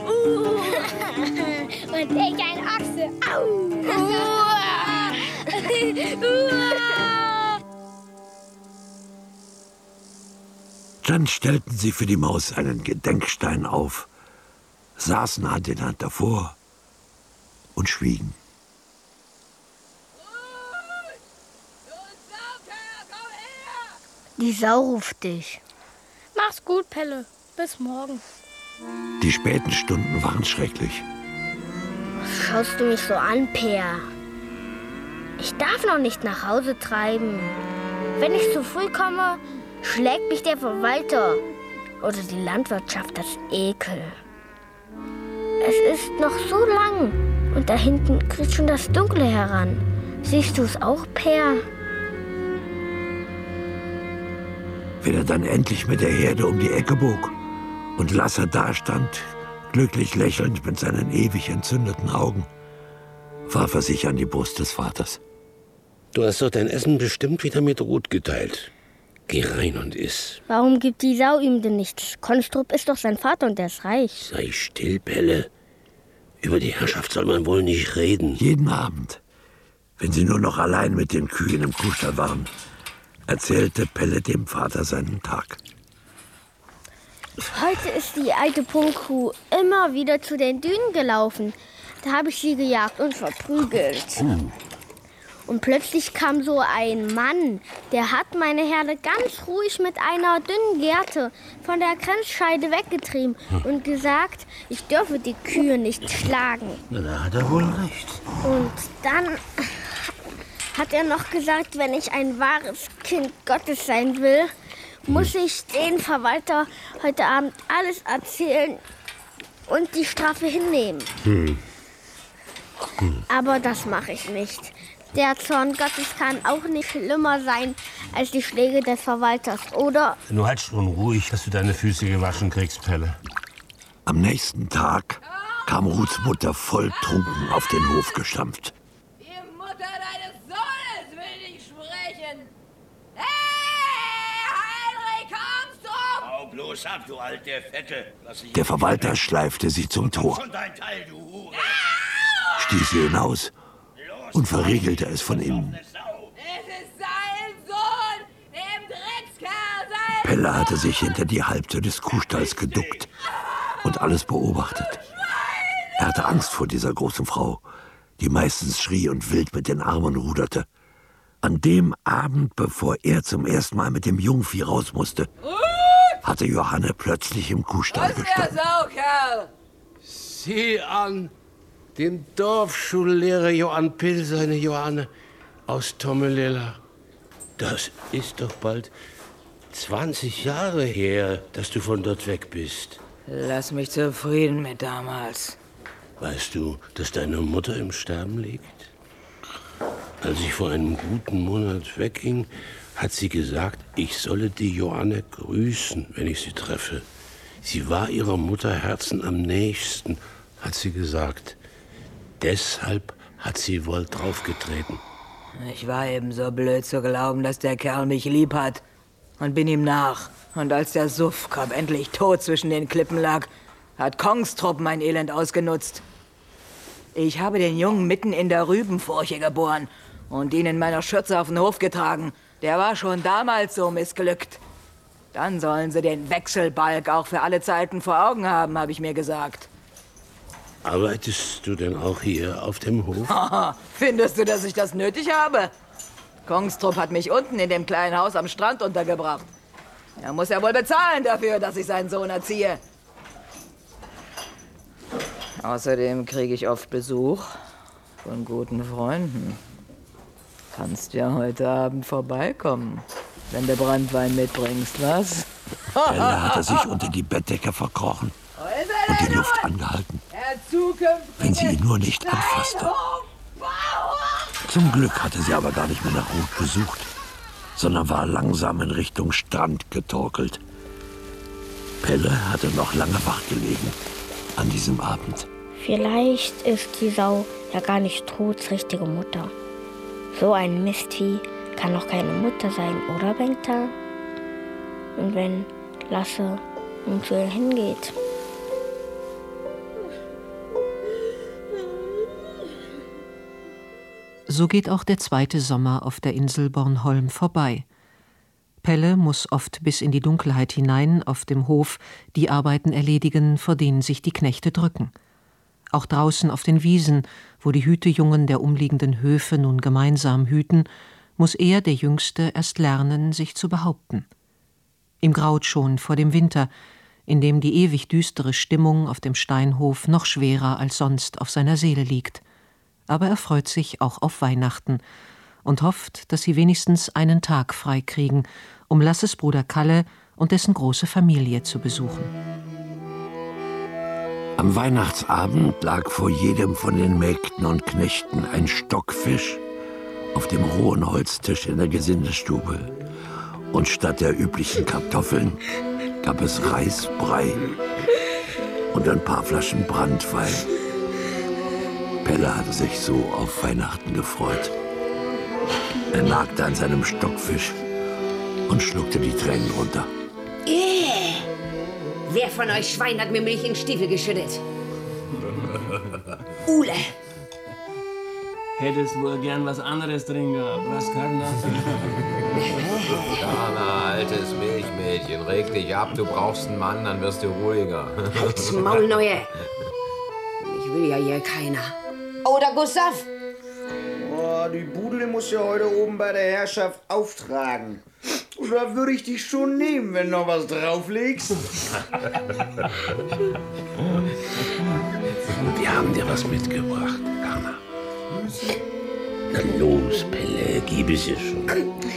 Und ich ein Ochse! Au! Dann stellten sie für die Maus einen Gedenkstein auf, saßen Hand in Hand davor und schwiegen. Die Sau ruft dich. Mach's gut, Pelle. Bis morgen. Die späten Stunden waren schrecklich. Was schaust du mich so an, Peer? Ich darf noch nicht nach Hause treiben. Wenn ich zu früh komme, schlägt mich der Verwalter oder die Landwirtschaft das Ekel. Es ist noch so lang und da hinten kriegt schon das Dunkle heran. Siehst du es auch, Peer? Wenn er dann endlich mit der Herde um die Ecke bog und Lasse dastand, glücklich lächelnd mit seinen ewig entzündeten Augen, warf er sich an die Brust des Vaters. Du hast doch dein Essen bestimmt wieder mit Ruth geteilt. Geh rein und iss. Warum gibt die Sau ihm denn nichts? Konstrup ist doch sein Vater und der ist reich. Sei still, Pelle. Über die Herrschaft soll man wohl nicht reden. Jeden Abend, wenn sie nur noch allein mit den Kühen im Kuhstall waren, erzählte Pelle dem Vater seinen Tag. Heute ist die alte Punkkuh immer wieder zu den Dünen gelaufen. Da habe ich sie gejagt und verprügelt. Und plötzlich kam so ein Mann, der hat meine Herde ganz ruhig mit einer dünnen Gerte von der Grenzscheide weggetrieben und gesagt, ich dürfe die Kühe nicht schlagen. Na, da hat er wohl recht. Und dann hat er noch gesagt, wenn ich ein wahres Kind Gottes sein will, muss ich den Verwalter heute Abend alles erzählen und die Strafe hinnehmen. Aber das mache ich nicht. Der Zorn Gottes kann auch nicht schlimmer sein als die Schläge des Verwalters, oder? Nur halt schon ruhig, dass du deine Füße gewaschen kriegst, Pelle. Am nächsten Tag kam Ruths Mutter volltrunken auf den Hof gestampft. Die Mutter deines Sohnes will dich sprechen. Hey, Heinrich, kommst du? Hau bloß ab, du alte Fette. Der Verwalter schleifte sie zum Tor, Schon dein Teil, du Hure. stieß sie hinaus und verriegelte es von innen. Es ist sein Sohn, dem Dreckskerl, sein Pelle hatte sich hinter die Halbtür des Kuhstalls geduckt und alles beobachtet. Er hatte Angst vor dieser großen Frau, die meistens schrie und wild mit den Armen ruderte. An dem Abend, bevor er zum ersten Mal mit dem Jungvieh raus musste, hatte Johanne plötzlich im Kuhstall gestanden. Saukerl. Sieh an, den Dorfschullehrer Johann Pill, seine Johanne aus Tomelilla. Das ist doch bald 20 Jahre her, dass du von dort weg bist. Lass mich zufrieden mit damals. Weißt du, dass deine Mutter im Sterben liegt? Als ich vor einem guten Monat wegging, hat sie gesagt, ich solle die Johanne grüßen, wenn ich sie treffe. Sie war ihrer Mutter Herzen am nächsten, hat sie gesagt. Deshalb hat sie wohl draufgetreten. Ich war eben so blöd zu glauben, dass der Kerl mich lieb hat. Und bin ihm nach. Und als der Suffkopf endlich tot zwischen den Klippen lag, hat Kongstrup mein Elend ausgenutzt. Ich habe den Jungen mitten in der Rübenfurche geboren und ihn in meiner Schürze auf den Hof getragen. Der war schon damals so missglückt. Dann sollen sie den Wechselbalg auch für alle Zeiten vor Augen haben, habe ich mir gesagt. Arbeitest du denn auch hier auf dem Hof? Findest du, dass ich das nötig habe? Kongstrup hat mich unten in dem kleinen Haus am Strand untergebracht. Er muss ja wohl bezahlen dafür, dass ich seinen Sohn erziehe. Außerdem kriege ich oft Besuch von guten Freunden. Kannst ja heute Abend vorbeikommen, wenn du Branntwein mitbringst, was? Pelle hatte sich unter die Bettdecke verkrochen und die Luft angehalten, wenn sie ihn nur nicht anfasste. Zum Glück hatte sie aber gar nicht mehr nach Ruth gesucht, sondern war langsam in Richtung Strand getorkelt. Pelle hatte noch lange wach gelegen an diesem Abend. Vielleicht ist die Sau ja gar nicht Ruths richtige Mutter. So ein Mistvieh kann doch keine Mutter sein, oder, Bengta? Und wenn Lasse zu ihr hingeht? So geht auch der zweite Sommer auf der Insel Bornholm vorbei. Pelle muss oft bis in die Dunkelheit hinein auf dem Hof die Arbeiten erledigen, vor denen sich die Knechte drücken. Auch draußen auf den Wiesen, wo die Hütejungen der umliegenden Höfe nun gemeinsam hüten, muss er, der Jüngste, erst lernen, sich zu behaupten. Ihm graut schon vor dem Winter, in dem die ewig düstere Stimmung auf dem Steinhof noch schwerer als sonst auf seiner Seele liegt. Aber er freut sich auch auf Weihnachten und hofft, dass sie wenigstens einen Tag frei kriegen, um Lasses Bruder Kalle und dessen große Familie zu besuchen. Am Weihnachtsabend lag vor jedem von den Mägden und Knechten ein Stockfisch auf dem rohen Holztisch in der Gesindestube. Und statt der üblichen Kartoffeln gab es Reisbrei und ein paar Flaschen Branntwein. Pelle hatte sich so auf Weihnachten gefreut. Er nagte an seinem Stockfisch und schluckte die Tränen runter. Wer von euch Schwein hat mir Milch in den Stiefel geschüttet? Ule! Hättest wohl gern was anderes drin gehabt, was, Karna? Na, altes Milchmädchen, reg dich ab, du brauchst einen Mann, dann wirst du ruhiger. Halt's Maul, Neue! Ich will ja hier keiner. Oder Gustav? Oh, die Bude muss ja heute oben bei der Herrschaft auftragen. Und da würde ich dich schon nehmen, wenn du noch was drauflegst. Wir haben dir was mitgebracht, Karna. Na los, Pelle, gib es ihr schon.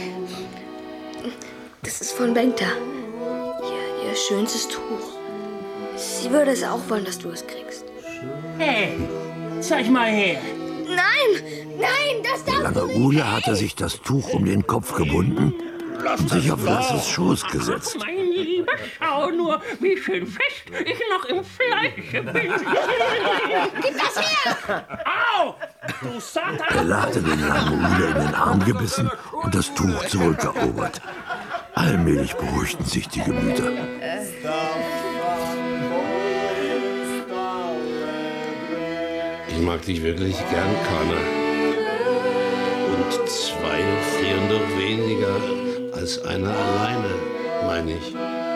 Das ist von Bengta. Ihr schönstes Tuch. Sie würde es auch wollen, dass du es kriegst. Hey, zeig mal her. Nein, das darfst du Lange nicht. Ule hatte sich das Tuch um den Kopf gebunden und sich auf Lasses Schoß gesetzt. Mein Lieber, schau nur, wie schön fest ich noch im Fleische bin. Gib das her! Au! Du Satan! Pelle hatte den langen Ule in den Arm gebissen und das Tuch zurückerobert. Allmählich beruhigten sich die Gemüter. Ich mag dich wirklich gern, Karna. Und zwei frieren doch weniger als einer alleine, meine ich.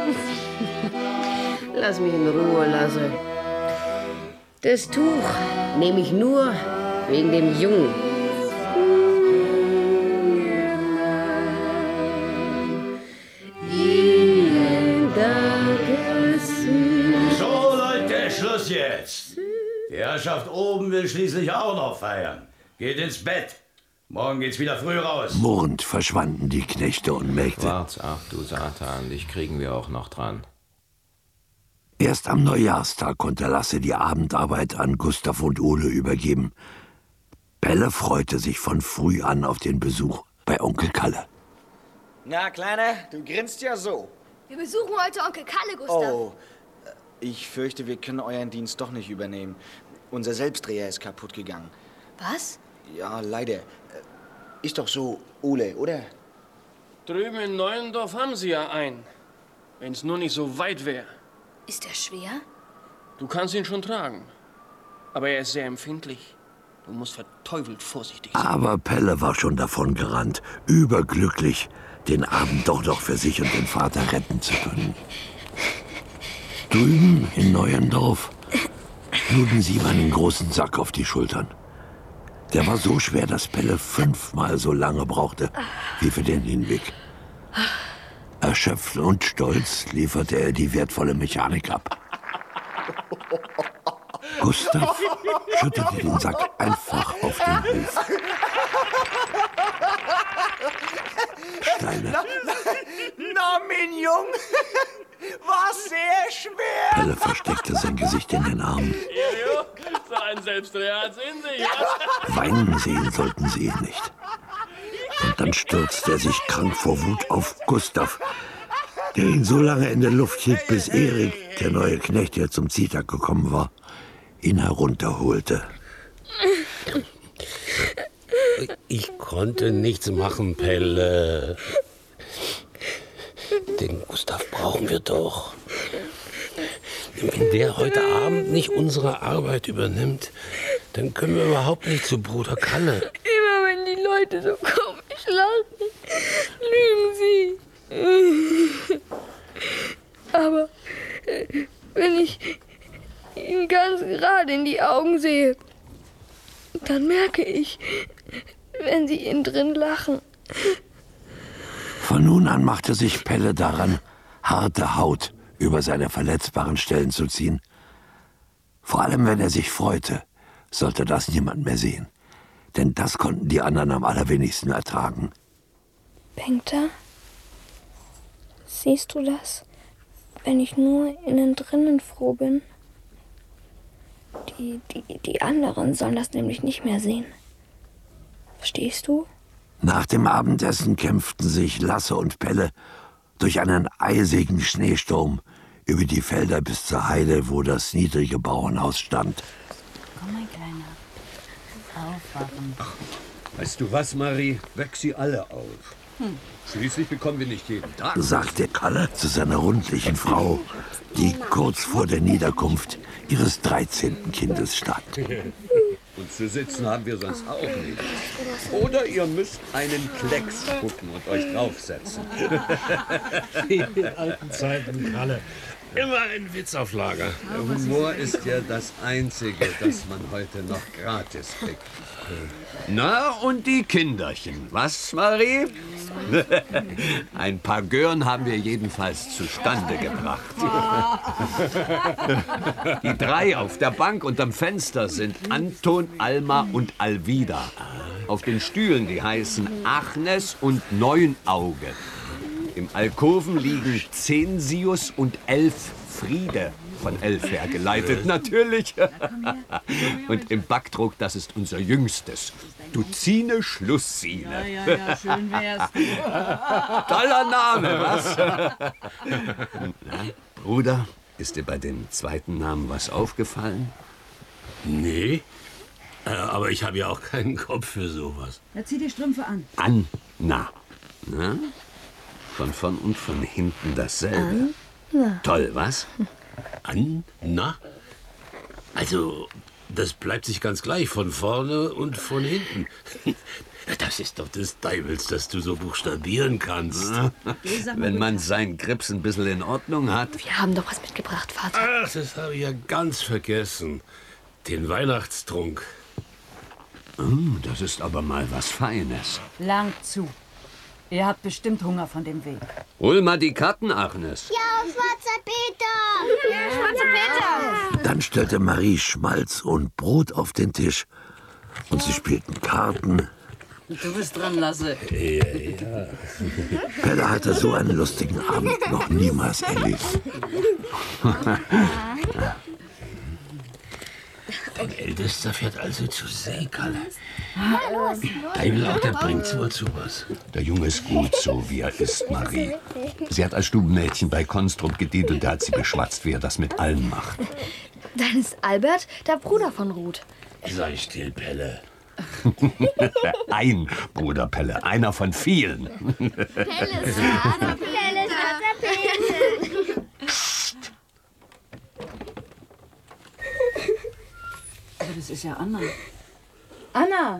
Lass mich in Ruhe, Lasse. Das Tuch nehme ich nur wegen dem Jungen. So, Leute, Schluss jetzt. Die Herrschaft oben will schließlich auch noch feiern. Geht ins Bett. Morgen geht's wieder früh raus. Murrend verschwanden die Knechte und Mägde. Schwarz, ach du Satan, dich kriegen wir auch noch dran. Erst am Neujahrstag konnte Lasse die Abendarbeit an Gustav und Ule übergeben. Pelle freute sich von früh an auf den Besuch bei Onkel Kalle. Na, Kleiner, du grinst ja so. Wir besuchen heute Onkel Kalle, Gustav. Oh, ich fürchte, wir können euren Dienst doch nicht übernehmen. Unser Selbstdreher ist kaputt gegangen. Was? Ja, leider. Ist doch so, Ole, oder? Drüben in Neuendorf haben sie ja einen. Wenn's nur nicht so weit wäre. Ist er schwer? Du kannst ihn schon tragen. Aber er ist sehr empfindlich. Du musst verteufelt vorsichtig sein. Aber Pelle war schon davon gerannt, überglücklich, den Abend doch noch für sich und den Vater retten zu können. Drüben in Neuendorf luden sie ihm einen großen Sack auf die Schultern. Der war so schwer, dass Pelle 5-mal so lange brauchte wie für den Hinweg. Erschöpft und stolz lieferte er die wertvolle Mechanik ab. Gustav schüttete den Sack einfach auf den Hof. Steine. Na, mein Jung, war sehr schwer. Pelle versteckte sein Gesicht in den Armen. So ein Selbstdreher hat's in sich. Weinen sehen sollten sie ihn nicht. Und dann stürzte er sich krank vor Wut auf Gustav, der ihn so lange in der Luft hielt, bis Erik, der neue Knecht, der zum Ziehtag gekommen war, ihn herunterholte. Ich konnte nichts machen, Pelle. Den Gustav brauchen wir doch. Wenn der heute Abend nicht unsere Arbeit übernimmt, dann können wir überhaupt nicht zu Bruder Kalle. Immer wenn die Leute so komisch lachen, lügen sie. Aber wenn ich ihn ganz gerade in die Augen sehe, dann merke ich, wenn sie innen drin lachen. Von nun an machte sich Pelle daran, harte Haut über seine verletzbaren Stellen zu ziehen. Vor allem, wenn er sich freute, sollte das niemand mehr sehen. Denn das konnten die anderen am allerwenigsten ertragen. Bengta, siehst du das? Wenn ich nur innen drinnen froh bin. Die anderen sollen das nämlich nicht mehr sehen. Verstehst du? Nach dem Abendessen kämpften sich Lasse und Pelle durch einen eisigen Schneesturm über die Felder bis zur Heide, wo das niedrige Bauernhaus stand. Komm, mein Kleiner. Aufwachen. Weißt du was, Marie? Weck sie alle auf. Schließlich bekommen wir nicht jeden Tag. Sagte Kalle zu seiner rundlichen Frau, die kurz vor der Niederkunft ihres 13. Kindes stand. Und zu sitzen haben wir sonst auch nicht. Oder ihr müsst einen Klecks spucken und euch draufsetzen. Die alten Zeiten, Kalle. Immer ein Witz auf Lager. Der Humor ist ja das Einzige, das man heute noch gratis kriegt. Na, und die Kinderchen, was, Marie? Ein paar Gören haben wir jedenfalls zustande gebracht. Die 3 auf der Bank unterm Fenster sind Anton, Alma und Alvida. Auf den Stühlen, die heißen Agnes und Neunauge. Im Alkoven liegen Zensius und Elf-Friede, von Elf her geleitet, natürlich. Und im Backdruck, das ist unser Jüngstes. Duzine Schlussine. Ja, schön wär's. Toller Name, was? Na, Bruder, ist dir bei dem zweiten Namen was aufgefallen? Nee, aber ich habe ja auch keinen Kopf für sowas. Na, zieh die Strümpfe an. Anna. Na? Von vorn und von hinten dasselbe. Ja. Toll, was? Anna? Also, das bleibt sich ganz gleich, von vorne und von hinten. Das ist doch des Teufels, dass du so buchstabieren kannst. Wenn man seinen Grips ein bisschen in Ordnung hat. Wir haben doch was mitgebracht, Vater. Ach, das habe ich ja ganz vergessen. Den Weihnachtstrunk. Das ist aber mal was Feines. Lang zu. Ihr habt bestimmt Hunger von dem Weg. Hol mal die Karten, Agnes. Ja, schwarzer Peter! Ja, schwarzer Peter! Dann stellte Marie Schmalz und Brot auf den Tisch und sie spielten Karten. Du bist dran, Lasse. Ja. Pelle hatte so einen lustigen Abend noch niemals erlebt. Dein Ältester fährt also zu See, Kalle. Der bringt's wohl zu was. Der Junge ist gut, so wie er ist, Marie. Sie hat als Stubenmädchen bei Konstrukt gedient und da hat sie beschwatzt, wie er das mit allen macht. Dann ist Albert der Bruder von Ruth. Sei still, Pelle. Ein Bruder Pelle, einer von vielen. Pelle, schwarzer Peter. Aber das ist ja Anna. Anna!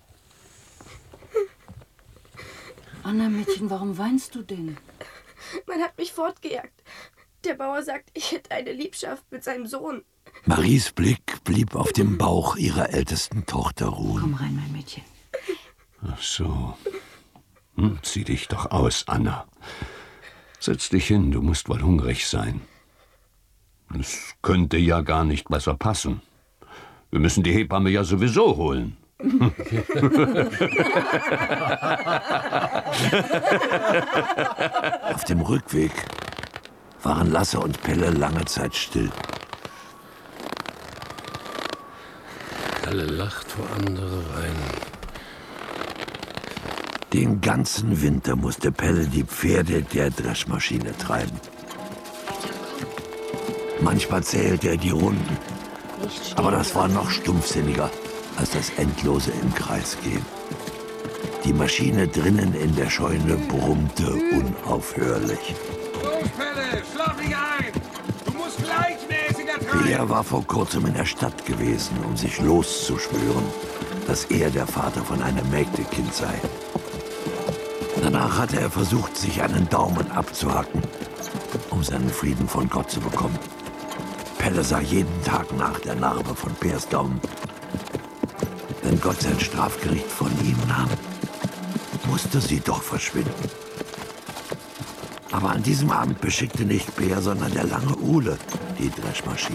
Anna, Mädchen, warum weinst du denn? Man hat mich fortgejagt. Der Bauer sagt, ich hätte eine Liebschaft mit seinem Sohn. Maries Blick blieb auf dem Bauch ihrer ältesten Tochter ruhen. Komm rein, mein Mädchen. Ach so. Zieh dich doch aus, Anna. Setz dich hin, du musst wohl hungrig sein. Es könnte ja gar nicht besser passen. Wir müssen die Hebamme ja sowieso holen. Auf dem Rückweg waren Lasse und Pelle lange Zeit still. Kalle lacht, wo andere weinen. Den ganzen Winter musste Pelle die Pferde der Dreschmaschine treiben. Manchmal zählte er die Runden, aber das war noch stumpfsinniger als das endlose im Kreis gehen. Die Maschine drinnen in der Scheune brummte unaufhörlich. Los, Pelle, schlaf dich ein! Du musst gleichmäßiger treiben! Er war vor kurzem in der Stadt gewesen, um sich loszuschwören, dass er der Vater von einem Mägdekind sei. Danach hatte er versucht, sich einen Daumen abzuhacken, um seinen Frieden von Gott zu bekommen. Pelle sah jeden Tag nach der Narbe von Pers Daumen. Wenn Gott sein Strafgericht von ihm nahm, musste sie doch verschwinden. Aber an diesem Abend beschickte nicht Peer, sondern der lange Ule die Dreschmaschine.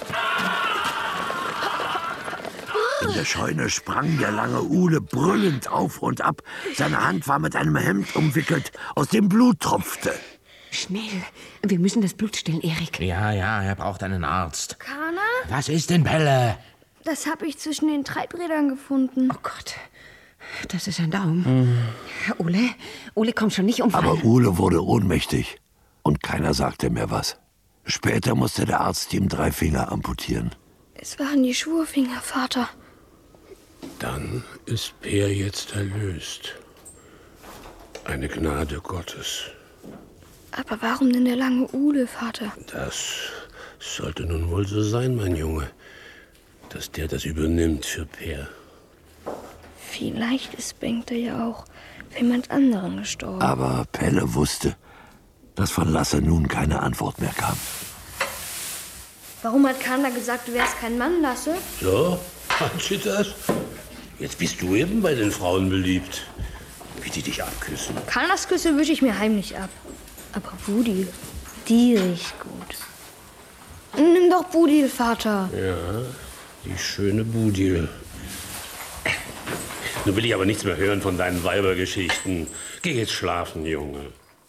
In der Scheune sprang der lange Ule brüllend auf und ab. Seine Hand war mit einem Hemd umwickelt, aus dem Blut tropfte. Schnell, wir müssen das Blut stillen, Erik. Ja, er braucht einen Arzt. Kana? Was ist denn, Pelle? Das habe ich zwischen den Treibrädern gefunden. Oh Gott, das ist ein Daumen. Ole, komm schon, nicht umfallen. Aber Ule wurde ohnmächtig und keiner sagte mehr was. Später musste der Arzt ihm 3 Finger amputieren. Es waren die Schwurfinger, Vater. Dann ist Peer jetzt erlöst. Eine Gnade Gottes. Aber warum denn der lange Ude, Vater? Das sollte nun wohl so sein, mein Junge, dass der das übernimmt für Peer. Vielleicht ist Bengta ja auch für jemand anderen gestorben. Aber Pelle wusste, dass von Lasse nun keine Antwort mehr kam. Warum hat Kana gesagt, du wärst kein Mann, Lasse? So, fand sie das? Jetzt bist du eben bei den Frauen beliebt. Wie die dich abküssen. Kanas Küsse wische ich mir heimlich ab. Aber Budil, die riecht gut. Nimm doch Budil, Vater. Ja, die schöne Budil. Nun will ich aber nichts mehr hören von deinen Weibergeschichten. Geh jetzt schlafen, Junge.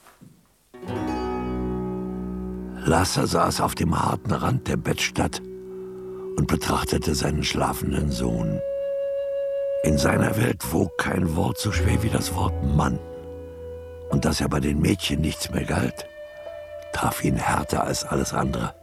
Lasse saß auf dem harten Rand der Bettstatt und betrachtete seinen schlafenden Sohn. In seiner Welt wog kein Wort so schwer wie das Wort Mann. Und dass er bei den Mädchen nichts mehr galt, traf ihn härter als alles andere.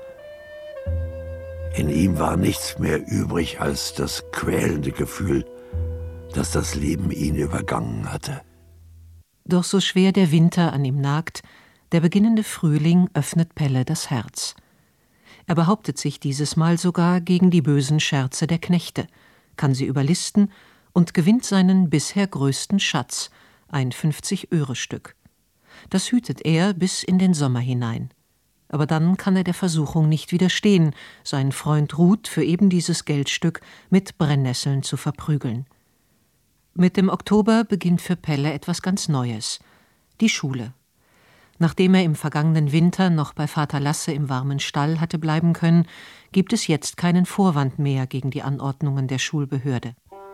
In ihm war nichts mehr übrig als das quälende Gefühl, dass das Leben ihn übergangen hatte. Doch so schwer der Winter an ihm nagt, der beginnende Frühling öffnet Pelle das Herz. Er behauptet sich dieses Mal sogar gegen die bösen Scherze der Knechte, kann sie überlisten und gewinnt seinen bisher größten Schatz, ein 50-Öre-Stück. Das hütet er bis in den Sommer hinein. Aber dann kann er der Versuchung nicht widerstehen, seinen Freund Ruth für eben dieses Geldstück mit Brennnesseln zu verprügeln. Mit dem Oktober beginnt für Pelle etwas ganz Neues: die Schule. Nachdem er im vergangenen Winter noch bei Vater Lasse im warmen Stall hatte bleiben können, gibt es jetzt keinen Vorwand mehr gegen die Anordnungen der Schulbehörde.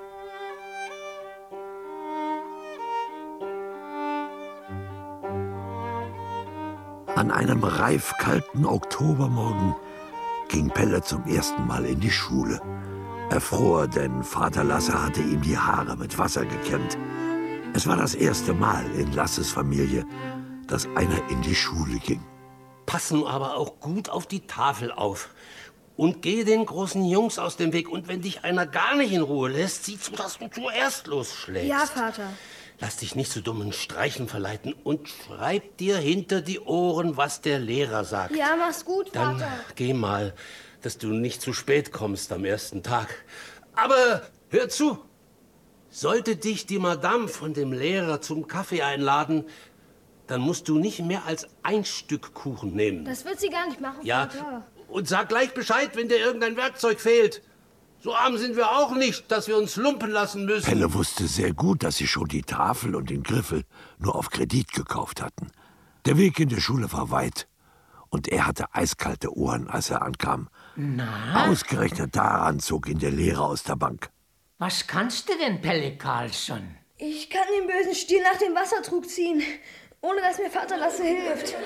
An einem reifkalten Oktobermorgen ging Pelle zum ersten Mal in die Schule. Er fror, denn Vater Lasse hatte ihm die Haare mit Wasser gekämmt. Es war das erste Mal in Lasses Familie, dass einer in die Schule ging. Pass nun aber auch gut auf die Tafel auf. Und geh den großen Jungs aus dem Weg. Und wenn dich einer gar nicht in Ruhe lässt, sieh zu, dass du zuerst losschlägst. Ja, Vater. Lass dich nicht zu dummen Streichen verleiten und schreib dir hinter die Ohren, was der Lehrer sagt. Ja, mach's gut, Dann Vater. geh mal, dass du nicht zu spät kommst am ersten Tag. Aber hör zu, sollte dich die Madame von dem Lehrer zum Kaffee einladen, dann musst du nicht mehr als ein Stück Kuchen nehmen. Das wird sie gar nicht machen, Ja, Vater. und sag gleich Bescheid, wenn dir irgendein Werkzeug fehlt. So arm sind wir auch nicht, dass wir uns lumpen lassen müssen. Pelle wusste sehr gut, dass sie schon die Tafel und den Griffel nur auf Kredit gekauft hatten. Der Weg in die Schule war weit und er hatte eiskalte Ohren, als er ankam. Na? Ausgerechnet daran zog ihn der Lehrer aus der Bank. Was kannst du denn, Pelle Karlsson? Ich kann den bösen Stiel nach dem Wassertrug ziehen, ohne dass mir Vater Lasse hilft.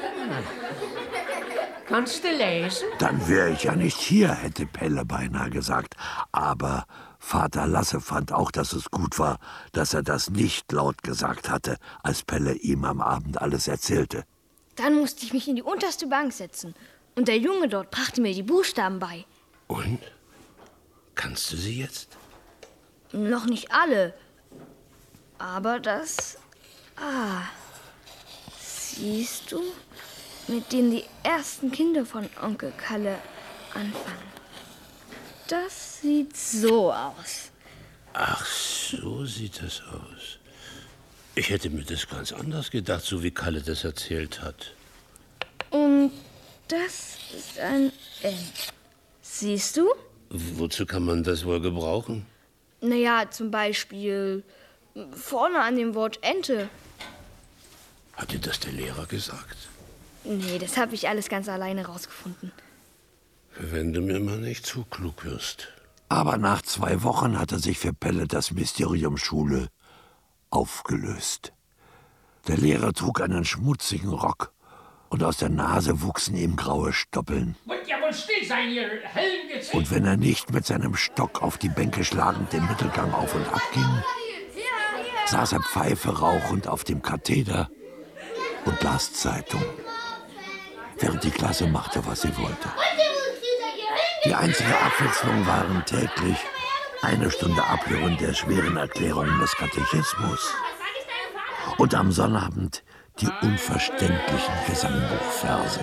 Kannst du lesen? Dann wäre ich ja nicht hier, hätte Pelle beinahe gesagt. Aber Vater Lasse fand auch, dass es gut war, dass er das nicht laut gesagt hatte, als Pelle ihm am Abend alles erzählte. Dann musste ich mich in die unterste Bank setzen. Und der Junge dort brachte mir die Buchstaben bei. Und? Kannst du sie jetzt? Noch nicht alle. Aber das A. Siehst du? Mit dem die ersten Kinder von Onkel Kalle anfangen. Das sieht so aus. Ach, so sieht das aus. Ich hätte mir das ganz anders gedacht, so wie Kalle das erzählt hat. Und das ist ein N. Siehst du? Wozu kann man das wohl gebrauchen? Naja, zum Beispiel vorne an dem Wort Ente. Hat dir das der Lehrer gesagt? Nee, das habe ich alles ganz alleine rausgefunden. Wenn du mir mal nicht zu klug wirst. Aber nach 2 Wochen hatte sich für Pelle das Mysterium Schule aufgelöst. Der Lehrer trug einen schmutzigen Rock und aus der Nase wuchsen ihm graue Stoppeln. Wollt ihr wohl still sein, ihr Hellengezählt? Und wenn er nicht mit seinem Stock auf die Bänke schlagend den Mittelgang auf und ab ging, saß er Pfeife rauchend auf dem Katheder und las Zeitung, während die Klasse machte, was sie wollte. Die einzige Abwechslung waren täglich eine Stunde Abhören der schweren Erklärungen des Katechismus und am Sonnabend die unverständlichen Gesangbuchverse.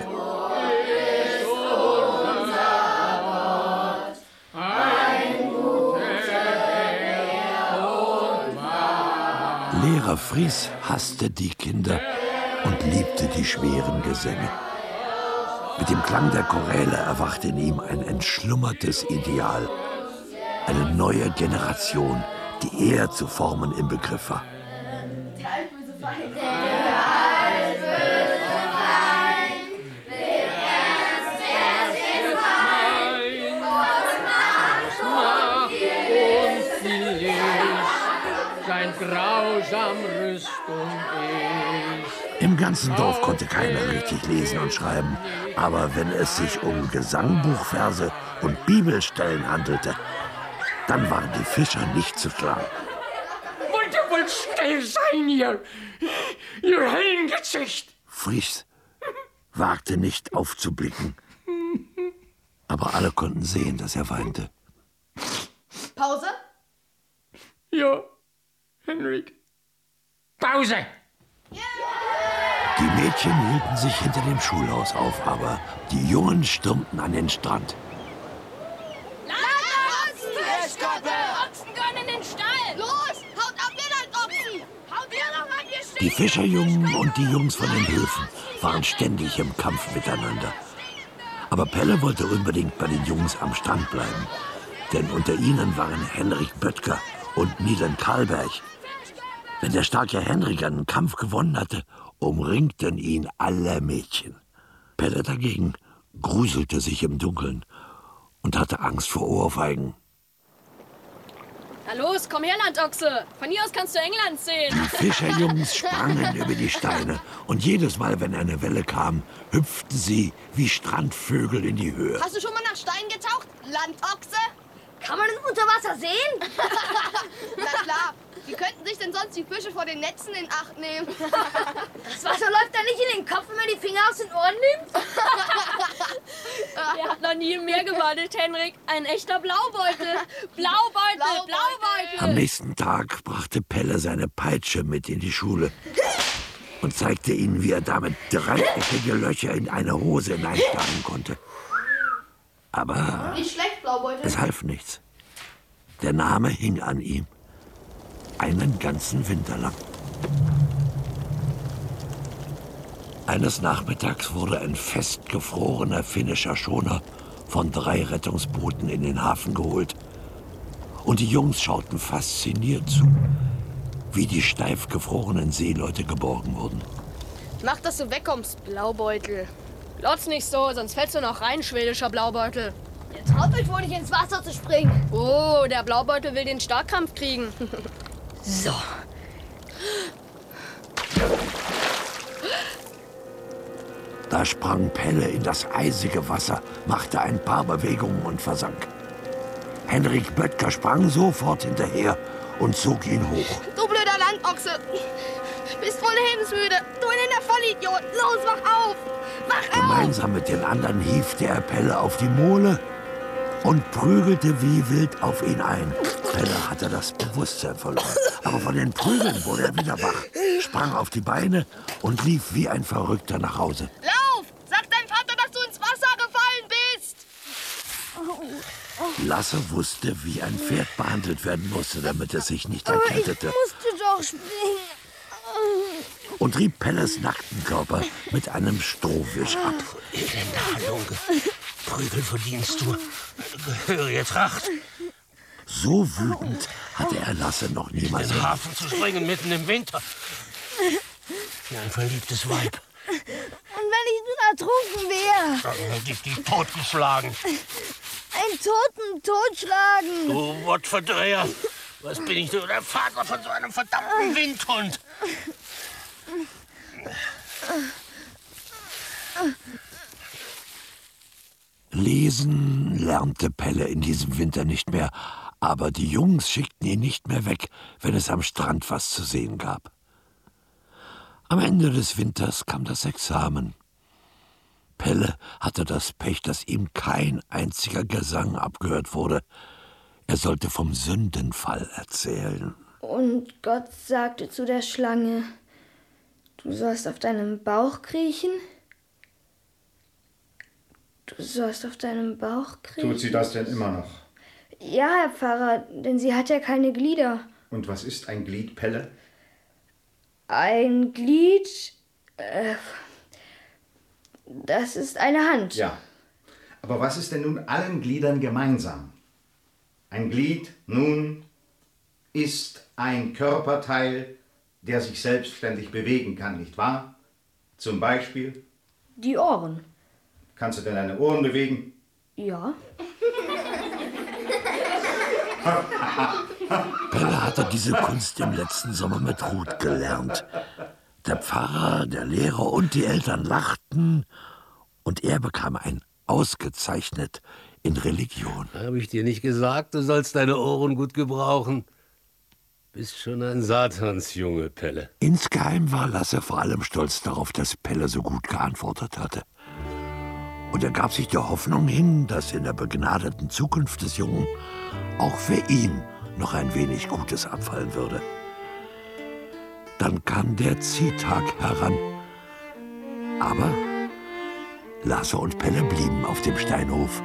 Lehrer Fries hasste die Kinder und liebte die schweren Gesänge. Mit dem Klang der Choräle erwachte in ihm ein entschlummertes Ideal. Eine neue Generation, die er zu formen im Begriff war. Grausam Rüstung ist. Im ganzen Dorf konnte keiner richtig lesen und schreiben, aber wenn es sich um Gesangbuchverse und Bibelstellen handelte, dann waren die Fischer nicht zu schlagen. Wollt ihr wohl still sein, ihr Hellengesicht? Fries wagte nicht aufzublicken, aber alle konnten sehen, dass er weinte. Pause? Ja. Henrik. Pause! Die Mädchen hielten sich hinter dem Schulhaus auf, aber die Jungen stürmten an den Strand. Ochsen! Ochsen gehören in den Stall! Los, haut ab, ihr Ochsen! Haut ihr noch an, ihr Stiefel! Die Fischerjungen und die Jungs von den Höfen waren ständig im Kampf miteinander. Aber Pelle wollte unbedingt bei den Jungs am Strand bleiben. Denn unter ihnen waren Henrik Böttger und Milan Karlberg. Wenn der starke Henrik einen Kampf gewonnen hatte, umringten ihn alle Mädchen. Pelle dagegen gruselte sich im Dunkeln und hatte Angst vor Ohrfeigen. Na los, komm her, Landochse. Von hier aus kannst du England sehen. Die Fischerjungs sprangen über die Steine und jedes Mal, wenn eine Welle kam, hüpften sie wie Strandvögel in die Höhe. Hast du schon mal nach Steinen getaucht, Landochse? Kann man das unter Wasser sehen? Na klar. Wie könnten sich denn sonst die Fische vor den Netzen in Acht nehmen? Das Wasser läuft da nicht in den Kopf, wenn man die Finger aus den Ohren nimmt? Er hat noch nie im Meer gebadet, Henrik. Ein echter Blaubeutel. Blaubeutel. Am nächsten Tag brachte Pelle seine Peitsche mit in die Schule und zeigte ihnen, wie er damit dreieckige Löcher in eine Hose hineinschlagen konnte. Aber Nicht schlecht, Blaubeutel. es half nichts. Der Name hing an ihm. Einen ganzen Winter lang. Eines Nachmittags wurde ein festgefrorener finnischer Schoner von 3 Rettungsbooten in den Hafen geholt. Und die Jungs schauten fasziniert zu, wie die steif gefrorenen Seeleute geborgen wurden. Mach, dass du wegkommst, Blaubeutel. Lotz nicht so, sonst fällst du noch rein, schwedischer Blaubeutel. Ihr traut euch wohl nicht ins Wasser zu springen. Oh, der Blaubeutel will den Starkkampf kriegen. So. Da sprang Pelle in das eisige Wasser, machte ein paar Bewegungen und versank. Henrik Böttger sprang sofort hinterher und zog ihn hoch. Du blöder Landochse. Bist wohl lebensmüde. Du elender Vollidiot. Los, wach auf. Wach auf. Gemeinsam mit den anderen hiefte er Pelle auf die Mole und prügelte wie wild auf ihn ein. Pelle hatte das Bewusstsein verloren, aber von den Prügeln wurde er wieder wach, sprang auf die Beine und lief wie ein Verrückter nach Hause. Lauf! Sag deinem Vater, dass du ins Wasser gefallen bist. Lasse wusste, wie ein Pferd behandelt werden musste, damit es sich nicht erkältete, Ich musste doch springen. und trieb Pelles nackten Körper mit einem Strohwisch ab. Elender Halunke. Prügel verdienst du. Gehörige Tracht. So wütend hatte er Lasse noch niemals In den Hafen zu springen mitten im Winter. Wie ein verliebtes Weib. Und wenn ich nun ertrunken wäre? Dann hätte ich dich totgeschlagen. Ein Toten totschlagen. Du Wortverdreher. Was bin ich, du, der Vater von so einem verdammten Windhund? Lesen lernte Pelle in diesem Winter nicht mehr, aber die Jungs schickten ihn nicht mehr weg, wenn es am Strand was zu sehen gab. Am Ende des Winters kam das Examen. Pelle hatte das Pech, dass ihm kein einziger Gesang abgehört wurde. Er sollte vom Sündenfall erzählen. Und Gott sagte zu der Schlange, du sollst auf deinem Bauch kriechen? Du sollst auf deinem Bauch kriechen? Tut sie das denn immer noch? Ja, Herr Pfarrer, denn sie hat ja keine Glieder. Und was ist ein Glied, Pelle? Ein Glied? Das ist eine Hand. Ja. Aber was ist denn nun allen Gliedern gemeinsam? Ein Glied, nun, ist ein Körperteil, der sich selbstständig bewegen kann, nicht wahr? Zum Beispiel? Die Ohren. Kannst du denn deine Ohren bewegen? Ja. Pelle hatte diese Kunst im letzten Sommer mit Ruth gelernt. Der Pfarrer, der Lehrer und die Eltern lachten und er bekam ein ausgezeichnet in Religion. Habe ich dir nicht gesagt, du sollst deine Ohren gut gebrauchen? Bist schon ein Satansjunge, Pelle. Insgeheim war Lasse vor allem stolz darauf, dass Pelle so gut geantwortet hatte. Und er gab sich der Hoffnung hin, dass in der begnadeten Zukunft des Jungen auch für ihn noch ein wenig Gutes abfallen würde. Dann kam der Ziehtag heran. Aber Lasse und Pelle blieben auf dem Steinhof.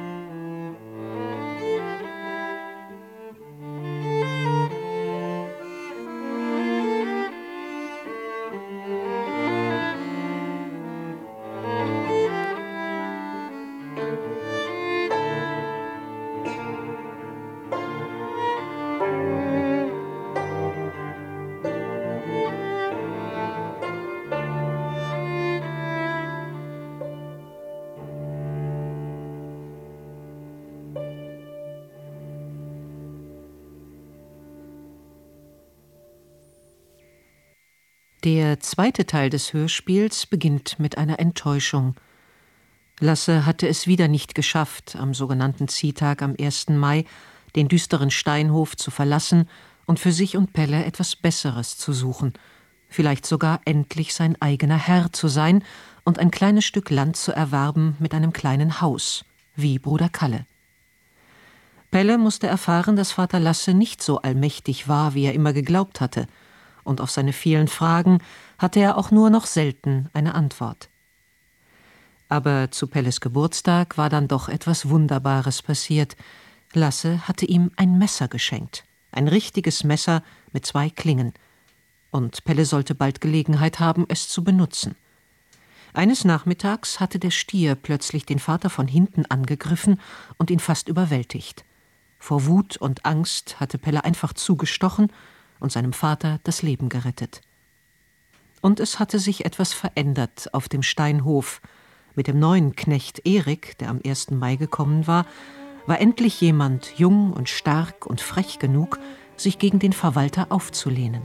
Der zweite Teil des Hörspiels beginnt mit einer Enttäuschung. Lasse hatte es wieder nicht geschafft, am sogenannten Ziehtag am 1. Mai den düsteren Steinhof zu verlassen und für sich und Pelle etwas Besseres zu suchen, vielleicht sogar endlich sein eigener Herr zu sein und ein kleines Stück Land zu erwerben mit einem kleinen Haus, wie Bruder Kalle. Pelle musste erfahren, dass Vater Lasse nicht so allmächtig war, wie er immer geglaubt hatte, und auf seine vielen Fragen hatte er auch nur noch selten eine Antwort. Aber zu Pelles Geburtstag war dann doch etwas Wunderbares passiert. Lasse hatte ihm ein Messer geschenkt, ein richtiges Messer mit 2 Klingen, und Pelle sollte bald Gelegenheit haben, es zu benutzen. Eines Nachmittags hatte der Stier plötzlich den Vater von hinten angegriffen und ihn fast überwältigt. Vor Wut und Angst hatte Pelle einfach zugestochen und seinem Vater das Leben gerettet. Und es hatte sich etwas verändert auf dem Steinhof. Mit dem neuen Knecht Erik, der am 1. Mai gekommen war endlich jemand jung und stark und frech genug, sich gegen den Verwalter aufzulehnen.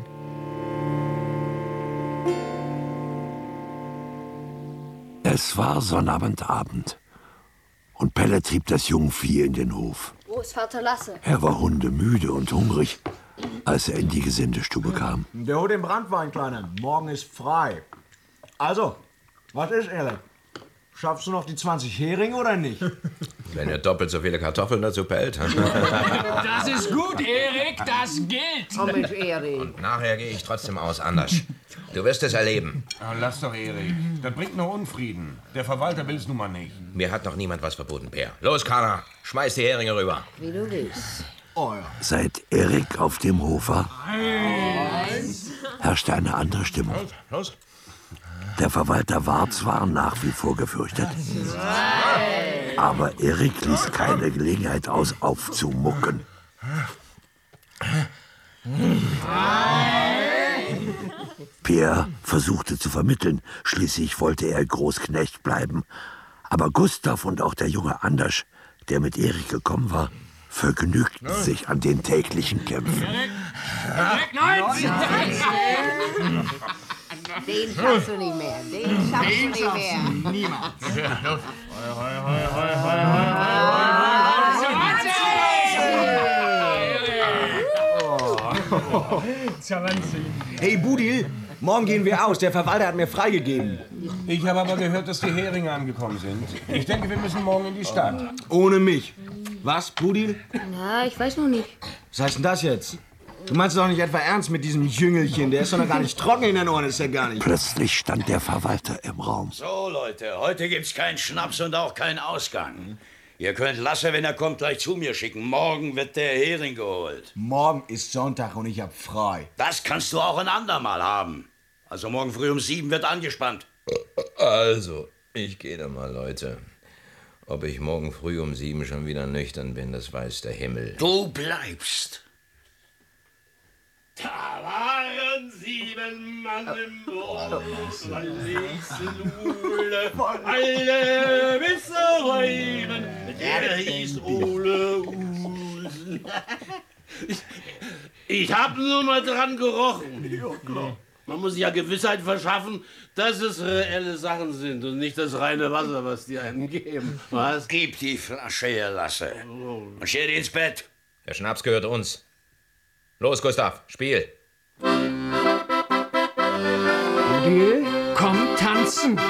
Es war Sonnabendabend und Pelle trieb das Jungvieh in den Hof. Wo ist Vater Lasse? Er war hundemüde und hungrig, als er in die Gesindestube kam. Der holt den Branntwein, Kleiner. Morgen ist frei. Also, was ist, Erik? Schaffst du noch die 20 Heringe oder nicht? Wenn er doppelt so viele Kartoffeln dazu pellt. Das ist gut, Erik, das gilt. Oh Mensch, Erik. Und nachher gehe ich trotzdem aus, anders. Du wirst es erleben. Oh, lass doch, Erik. Das bringt nur Unfrieden. Der Verwalter will es nun mal nicht. Mir hat noch niemand was verboten, Per. Los, Kana, schmeiß die Heringe rüber. Wie du willst. Oh ja. Seit Erik auf dem Hof war, herrschte eine andere Stimmung. Los. Der Verwalter war zwar nach wie vor gefürchtet, aber Erik ließ keine Gelegenheit aus, aufzumucken. Peer versuchte zu vermitteln, schließlich wollte er Großknecht bleiben. Aber Gustav und auch der junge Anders, der mit Erik gekommen war, vergnügten sich an den täglichen Kämpfen. Erik, nein! Den schaffst du nicht mehr. Den schaffst du nicht mehr. Niemand. Hey, Budil, morgen gehen wir aus. Der Verwalter hat mir freigegeben. Ich habe aber gehört, dass die Heringe angekommen sind. Ich denke, wir müssen morgen in die Stadt. Ohne mich. Was, Budil? Ja, ich weiß noch nicht. Was heißt denn das jetzt? Du meinst doch nicht etwa ernst mit diesem Jüngelchen? Der ist doch noch gar nicht trocken in den Ohren, ist ja gar nicht. Plötzlich stand der Verwalter im Raum. So, Leute, heute gibt's keinen Schnaps und auch keinen Ausgang. Ihr könnt Lasse, wenn er kommt, gleich zu mir schicken. Morgen wird der Hering geholt. Morgen ist Sonntag und ich hab frei. Das kannst du auch ein andermal haben. Also morgen früh um 7 wird angespannt. Also, ich gehe da mal, Leute. Ob ich morgen früh um 7 schon wieder nüchtern bin, das weiß der Himmel. Du bleibst. Da waren 7 Mann im Dorf, alle bis räumen, der hieß Ole Usen. Ich hab nur mal dran gerochen. Ja, klar. Man muss ja Gewissheit verschaffen, dass es reelle Sachen sind und nicht das reine Wasser, was die einem geben. Was? Gib die Flasche her, Lasse. Und stell dich ins Bett. Der Schnaps gehört uns. Los, Gustav, Spiel. Budil, komm tanzen.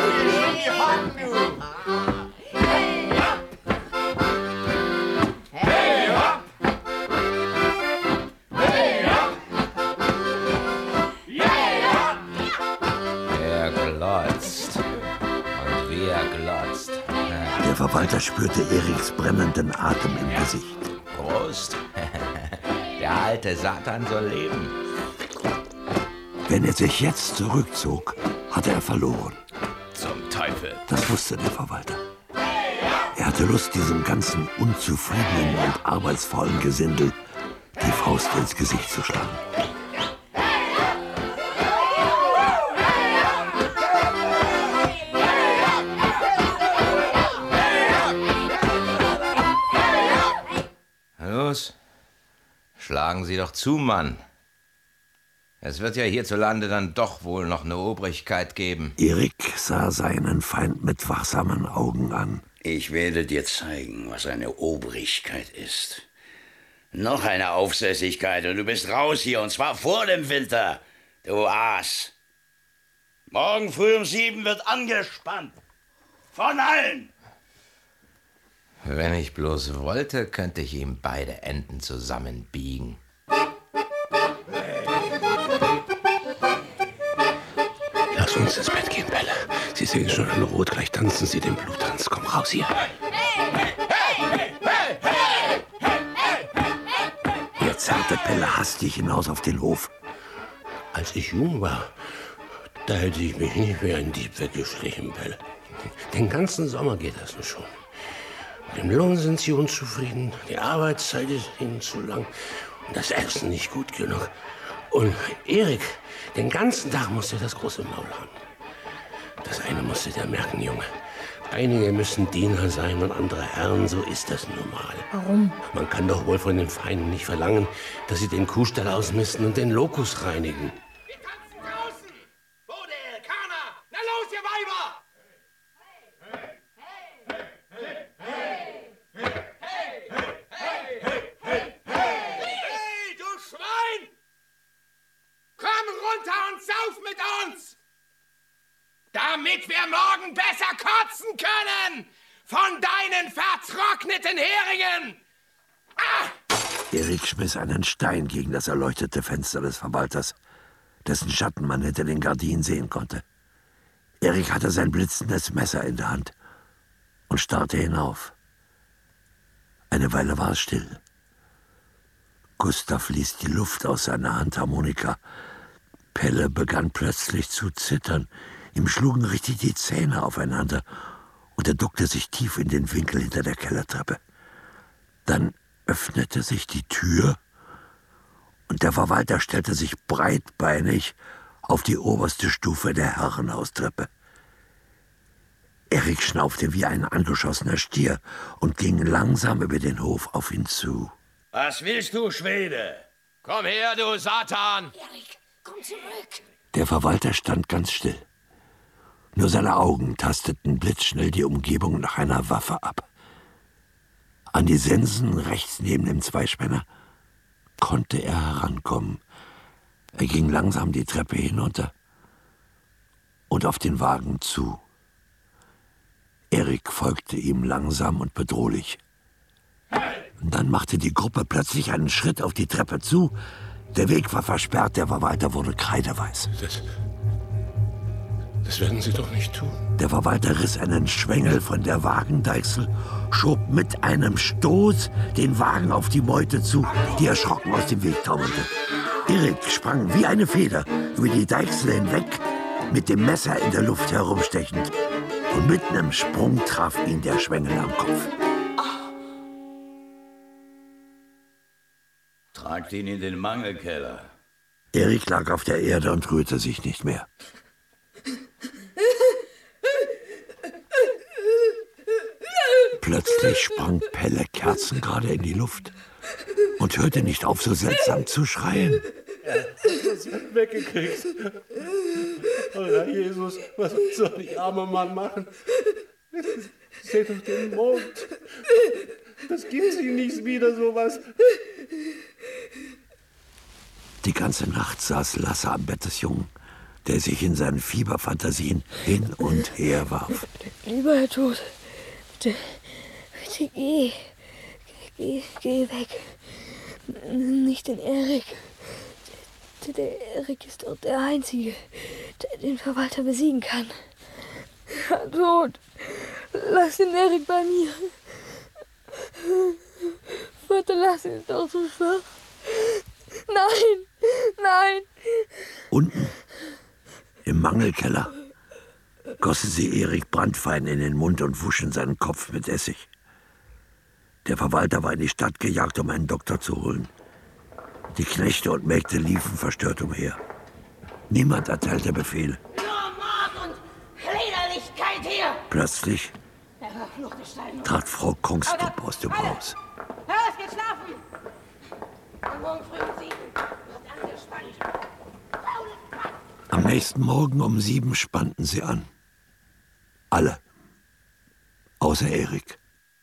Er glotzt. Und wie er glotzt. Der Verwalter spürte Eriks brennenden Atem im Gesicht. Prost. Der alte Satan soll leben. Wenn er sich jetzt zurückzog, hatte er verloren. Zum Teufel. Das wusste der Verwalter. Er hatte Lust, diesem ganzen unzufriedenen und arbeitsvollen Gesindel die Faust ins Gesicht zu schlagen. Los, schlagen Sie doch zu, Mann. Es wird ja hierzulande dann doch wohl noch eine Obrigkeit geben. Erik sah seinen Feind mit wachsamen Augen an. Ich werde dir zeigen, was eine Obrigkeit ist. Noch eine Aufsässigkeit und du bist raus hier, und zwar vor dem Winter, du Aas. Morgen früh um 7 wird angespannt. Von allen. Wenn ich bloß wollte, könnte ich ihm beide Enden zusammenbiegen. Lass uns ins Bett gehen, Belle. Sie sehen schon alle rot, gleich tanzen Sie den Bluttanz. Komm raus hier. Er zerrte Pelle hastig hinaus auf den Hof. Als ich jung war, da hätte ich mich nicht wie ein Dieb weggeschlichen, Belle. Den ganzen Sommer geht das nur schon. Mit dem Lohn sind Sie unzufrieden, die Arbeitszeit ist Ihnen zu lang und das Essen nicht gut genug. Und Erik, den ganzen Tag musste das große Maul haben. Das eine musste der merken, Junge. Einige müssen Diener sein und andere Herren, so ist das normal. Warum? Man kann doch wohl von den Feinden nicht verlangen, dass sie den Kuhstall ausmisten und den Lokus reinigen. Na los, ihr Weiber! Hey, du Schwein! Komm runter und sauf mit uns! Damit wir morgen besser kotzen können! Von deinen vertrockneten Heringen! Erik schmiss einen Stein gegen das erleuchtete Fenster des Verwalters, dessen Schatten man hinter den Gardinen sehen konnte. Erik hatte sein blitzendes Messer in der Hand und starrte hinauf. Eine Weile war es still. Gustav ließ die Luft aus seiner Handharmonika. Pelle begann plötzlich zu zittern. Ihm schlugen richtig die Zähne aufeinander und er duckte sich tief in den Winkel hinter der Kellertreppe. Dann öffnete sich die Tür und der Verwalter stellte sich breitbeinig auf die oberste Stufe der Herrenhaustreppe. Erik schnaufte wie ein angeschossener Stier und ging langsam über den Hof auf ihn zu. Was willst du, Schwede? Komm her, du Satan! Erik, komm zurück! Der Verwalter stand ganz still. Nur seine Augen tasteten blitzschnell die Umgebung nach einer Waffe ab. An die Sensen rechts neben dem Zweispänner konnte er herankommen. Er ging langsam die Treppe hinunter und auf den Wagen zu. Erik folgte ihm langsam und bedrohlich. Und dann machte die Gruppe plötzlich einen Schritt auf die Treppe zu. Der Weg war versperrt, der Verwalter wurde kreideweiß. Das werden Sie doch nicht tun. Der Verwalter riss einen Schwengel von der Wagendeichsel, schob mit einem Stoß den Wagen auf die Meute zu, die erschrocken aus dem Weg taumelte. Erik sprang wie eine Feder über die Deichsel hinweg, mit dem Messer in der Luft herumstechend. Und mitten im Sprung traf ihn der Schwengel am Kopf. Tragt ihn in den Mangelkeller. Erik lag auf der Erde und rührte sich nicht mehr. Plötzlich sprang Pelle kerzengerade in die Luft und hörte nicht auf, so seltsam zu schreien. Das wird weggekriegt. Oh Herr Jesus, was soll ich armer Mann machen? Seht doch den Mond. Das gibt sich nicht wieder, sowas. Die ganze Nacht saß Lasse am Bett des Jungen, der sich in seinen Fieberfantasien hin und her warf. Lieber Herr Tod, bitte geh weg. Nicht den Erik. Der Erik ist doch der Einzige, der den Verwalter besiegen kann. Herr Tod, lass den Erik bei mir. Vater, lass ihn doch so schwach. Nein! Unten, im Mangelkeller, gossen sie Erik Branntwein in den Mund und wuschen seinen Kopf mit Essig. Der Verwalter war in die Stadt gejagt, um einen Doktor zu holen. Die Knechte und Mägde liefen verstört umher. Niemand erteilte Befehle. Nur Mord und Liederlichkeit hier! Plötzlich trat Frau Kongstrup aus dem Haus. Hör, es geht schlafen! Und morgen früh um 7 wird angespannt. Am nächsten Morgen um 7 spannten sie an. Alle. Außer Erik.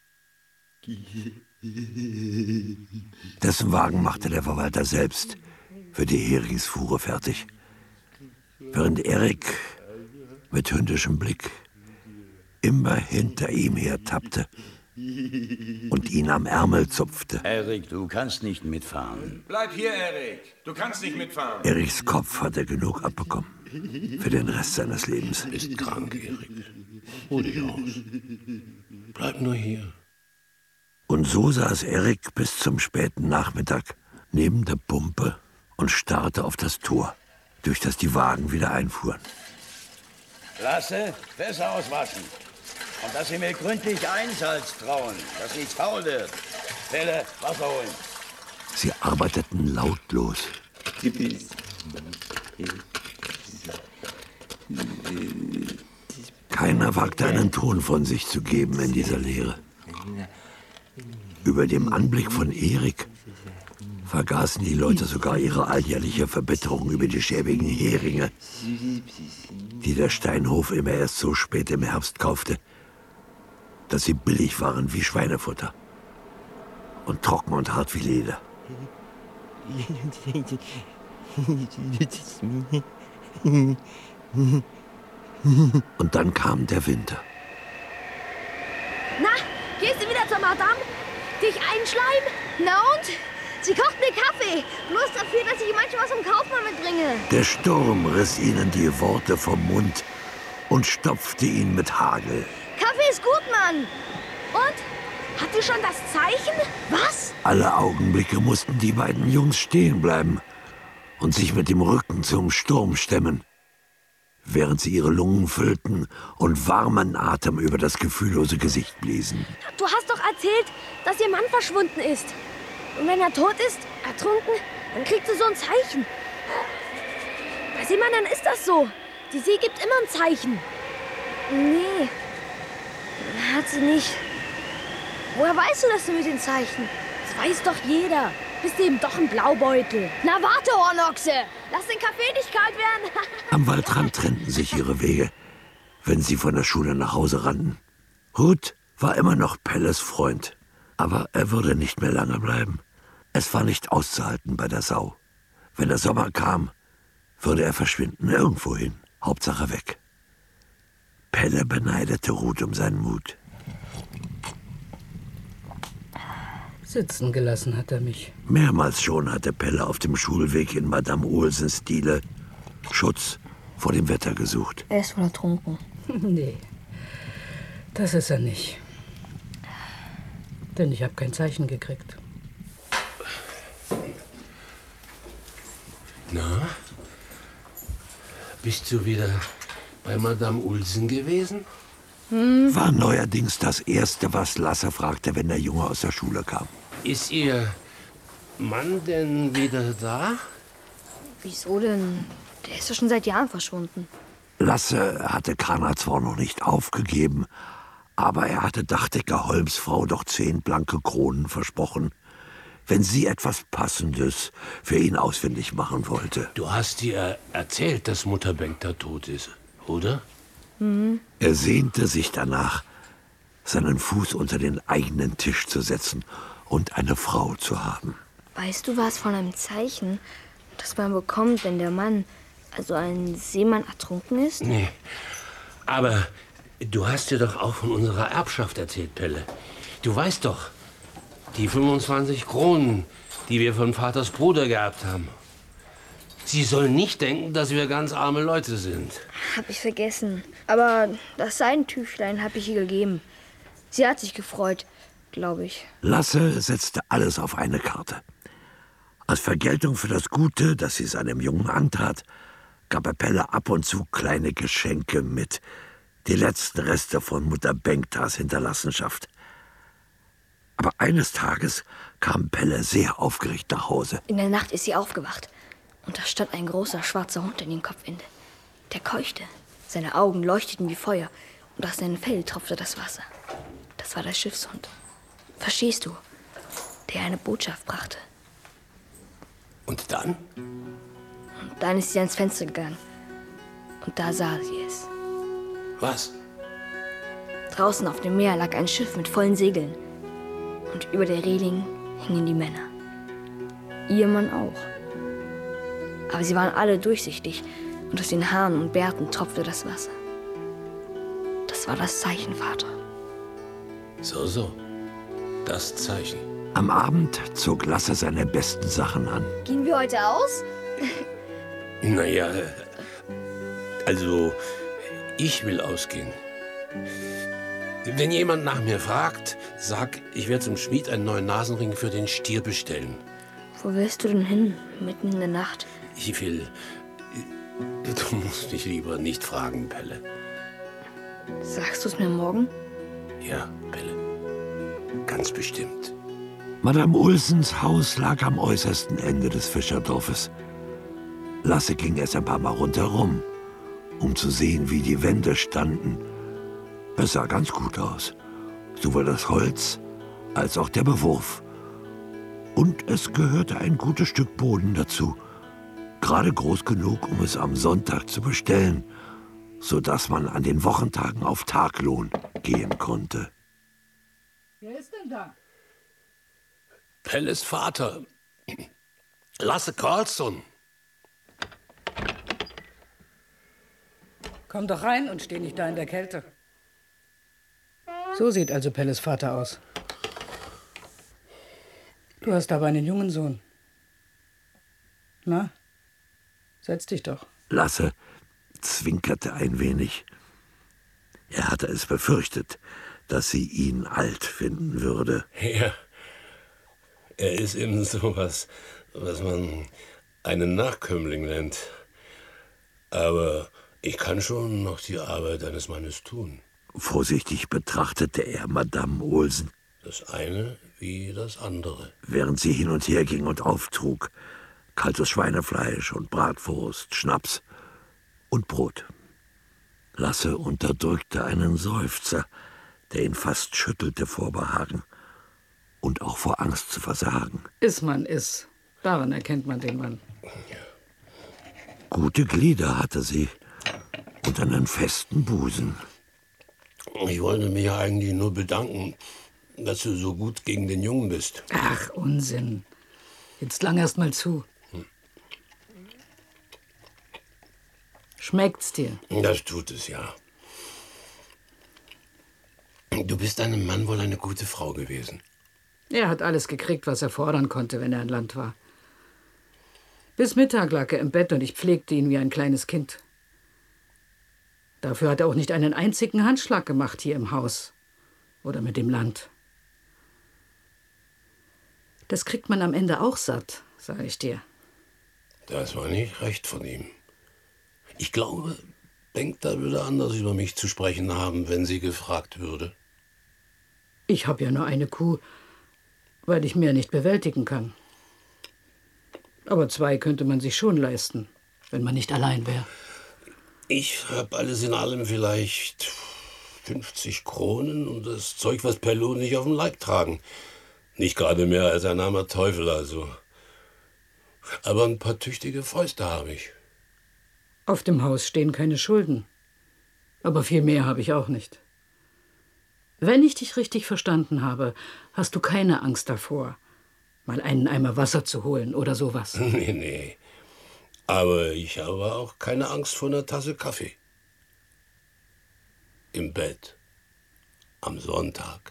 Dessen Wagen machte der Verwalter selbst für die Heringsfuhre fertig. Während Erik mit hündischem Blick immer hinter ihm her tappte und ihn am Ärmel zupfte. Erik, du kannst nicht mitfahren. Bleib hier, Erik. Du kannst nicht mitfahren. Eriks Kopf hat er genug abbekommen. Für den Rest seines Lebens. Du bist krank, Erik. Ruh dich aus. Bleib nur hier. Und so saß Erik bis zum späten Nachmittag neben der Pumpe und starrte auf das Tor, durch das die Wagen wieder einfuhren. Lasse, Fässer auswaschen. Und dass Sie mir gründlich Einsalz trauen, dass nichts faul wird. Pelle, Wasser holen. Sie arbeiteten lautlos. Keiner wagte einen Ton von sich zu geben in dieser Leere. Über dem Anblick von Erik vergaßen die Leute sogar ihre alljährliche Verbitterung über die schäbigen Heringe, die der Steinhof immer erst so spät im Herbst kaufte, dass sie billig waren wie Schweinefutter und trocken und hart wie Leder. Und dann kam der Winter. Na, gehst du wieder zur Madame? Dich einschleimen? Na und? Sie kocht mir Kaffee. Bloß dafür, dass ich manchmal was vom Kaufmann mitbringe. Der Sturm riss ihnen die Worte vom Mund und stopfte ihn mit Hagel. Kaffee ist gut, Mann. Und? Hat sie schon das Zeichen? Was? Alle Augenblicke mussten die beiden Jungs stehen bleiben und sich mit dem Rücken zum Sturm stemmen, während sie ihre Lungen füllten und warmen Atem über das gefühllose Gesicht bliesen. Du hast doch erzählt, dass ihr Mann verschwunden ist. Und wenn er tot ist, ertrunken, dann kriegt sie so ein Zeichen. Bei Seemännern ist das so. Die See gibt immer ein Zeichen. Nee, hat sie nicht. Woher weißt du das denn mit den Zeichen? Das weiß doch jeder. Bist du eben doch ein Blaubeutel. Na warte, Hornochse. Lass den Kaffee nicht kalt werden. Am Waldrand trennten sich ihre Wege, wenn sie von der Schule nach Hause rannten. Ruth war immer noch Pelles Freund, aber er würde nicht mehr lange bleiben. Es war nicht auszuhalten bei der Sau. Wenn der Sommer kam, würde er verschwinden, irgendwohin, Hauptsache weg. Pelle beneidete Ruth um seinen Mut. Sitzen gelassen hat er mich. Mehrmals schon hatte Pelle auf dem Schulweg in Madame Olsens Diele Schutz vor dem Wetter gesucht. Er ist wohl ertrunken. Nee, das ist er nicht. Denn ich habe kein Zeichen gekriegt. Na? Bist du wieder bei Madame Olsen gewesen? War neuerdings das Erste, was Lasse fragte, wenn der Junge aus der Schule kam. Ist Ihr Mann denn wieder da? Wieso denn? Der ist ja schon seit Jahren verschwunden. Lasse hatte Kana zwar noch nicht aufgegeben, aber er hatte Dachdecker Holms Frau doch 10 blanke Kronen versprochen, wenn sie etwas Passendes für ihn ausfindig machen wollte. Du hast ihr erzählt, dass Mutter Bengta tot ist, oder? Er sehnte sich danach, seinen Fuß unter den eigenen Tisch zu setzen und eine Frau zu haben. Weißt du was von einem Zeichen, das man bekommt, wenn der Mann, also ein Seemann, ertrunken ist? Nee, aber du hast dir doch auch von unserer Erbschaft erzählt, Pelle. Du weißt doch, die 25 Kronen, die wir von Vaters Bruder geerbt haben. Sie sollen nicht denken, dass wir ganz arme Leute sind. Hab ich vergessen. Aber das Seidentüchlein hab ich ihr gegeben. Sie hat sich gefreut, glaube ich. Lasse setzte alles auf eine Karte. Als Vergeltung für das Gute, das sie seinem Jungen antat, gab er Pelle ab und zu kleine Geschenke mit. Die letzten Reste von Mutter Bengtas Hinterlassenschaft. Aber eines Tages kam Pelle sehr aufgeregt nach Hause. In der Nacht ist sie aufgewacht. Und da stand ein großer schwarzer Hund in ihrem Kopfende. Der keuchte. Seine Augen leuchteten wie Feuer. Und aus seinem Fell tropfte das Wasser. Das war der Schiffshund. Verstehst du? Der eine Botschaft brachte. Und dann? Und dann ist sie ans Fenster gegangen. Und da sah sie es. Was? Draußen auf dem Meer lag ein Schiff mit vollen Segeln. Und über der Reling hingen die Männer. Ihr Mann auch. Aber sie waren alle durchsichtig und aus den Haaren und Bärten tropfte das Wasser. Das war das Zeichen, Vater. So. Das Zeichen. Am Abend zog Lasse seine besten Sachen an. Gehen wir heute aus? Naja, also, ich will ausgehen. Wenn jemand nach mir fragt, sag, ich werde zum Schmied einen neuen Nasenring für den Stier bestellen. Wo willst du denn hin, mitten in der Nacht? Ich will... Du musst mich lieber nicht fragen, Pelle. Sagst du es mir morgen? Ja, Pelle. Ganz bestimmt. Madame Olsens Haus lag am äußersten Ende des Fischerdorfes. Lasse ging erst ein paar Mal rundherum, um zu sehen, wie die Wände standen. Es sah ganz gut aus. Sowohl das Holz als auch der Bewurf. Und es gehörte ein gutes Stück Boden dazu. Gerade groß genug, um es am Sonntag zu bestellen, sodass man an den Wochentagen auf Taglohn gehen konnte. Wer ist denn da? Pelles Vater. Lasse Carlsson. Komm doch rein und steh nicht da in der Kälte. So sieht also Pelles Vater aus. Du hast aber einen jungen Sohn. Na, setz dich doch. Lasse zwinkerte ein wenig. Er hatte es befürchtet, dass sie ihn alt finden würde. Ja, er ist eben sowas, was man einen Nachkömmling nennt. Aber ich kann schon noch die Arbeit eines Mannes tun. Vorsichtig betrachtete er Madame Olsen. Das eine wie das andere. Während sie hin und her ging und auftrug, kaltes Schweinefleisch und Bratwurst, Schnaps und Brot. Lasse unterdrückte einen Seufzer, der ihn fast schüttelte vor Behagen und auch vor Angst zu versagen. Ist man ist. Daran erkennt man den Mann. Gute Glieder hatte sie und einen festen Busen. Ich wollte mich eigentlich nur bedanken, dass du so gut gegen den Jungen bist. Ach, Unsinn. Jetzt lang erst mal zu. Schmeckt's dir? Das tut es, ja. Du bist deinem Mann wohl eine gute Frau gewesen. Er hat alles gekriegt, was er fordern konnte, wenn er an Land war. Bis Mittag lag er im Bett und ich pflegte ihn wie ein kleines Kind. Dafür hat er auch nicht einen einzigen Handschlag gemacht hier im Haus oder mit dem Land. Das kriegt man am Ende auch satt, sage ich dir. Das war nicht recht von ihm. Ich glaube, Bengta würde anders über mich zu sprechen haben, wenn sie gefragt würde. Ich habe ja nur eine Kuh, weil ich mehr nicht bewältigen kann. Aber 2 könnte man sich schon leisten, wenn man nicht allein wäre. Ich habe alles in allem vielleicht 50 Kronen und das Zeug, was Pello nicht auf dem Leib tragen. Nicht gerade mehr als ein armer Teufel, also. Aber ein paar tüchtige Fäuste habe ich. Auf dem Haus stehen keine Schulden. Aber viel mehr habe ich auch nicht. Wenn ich dich richtig verstanden habe, hast du keine Angst davor, mal einen Eimer Wasser zu holen oder sowas. Nee. Aber ich habe auch keine Angst vor einer Tasse Kaffee. Im Bett. Am Sonntag.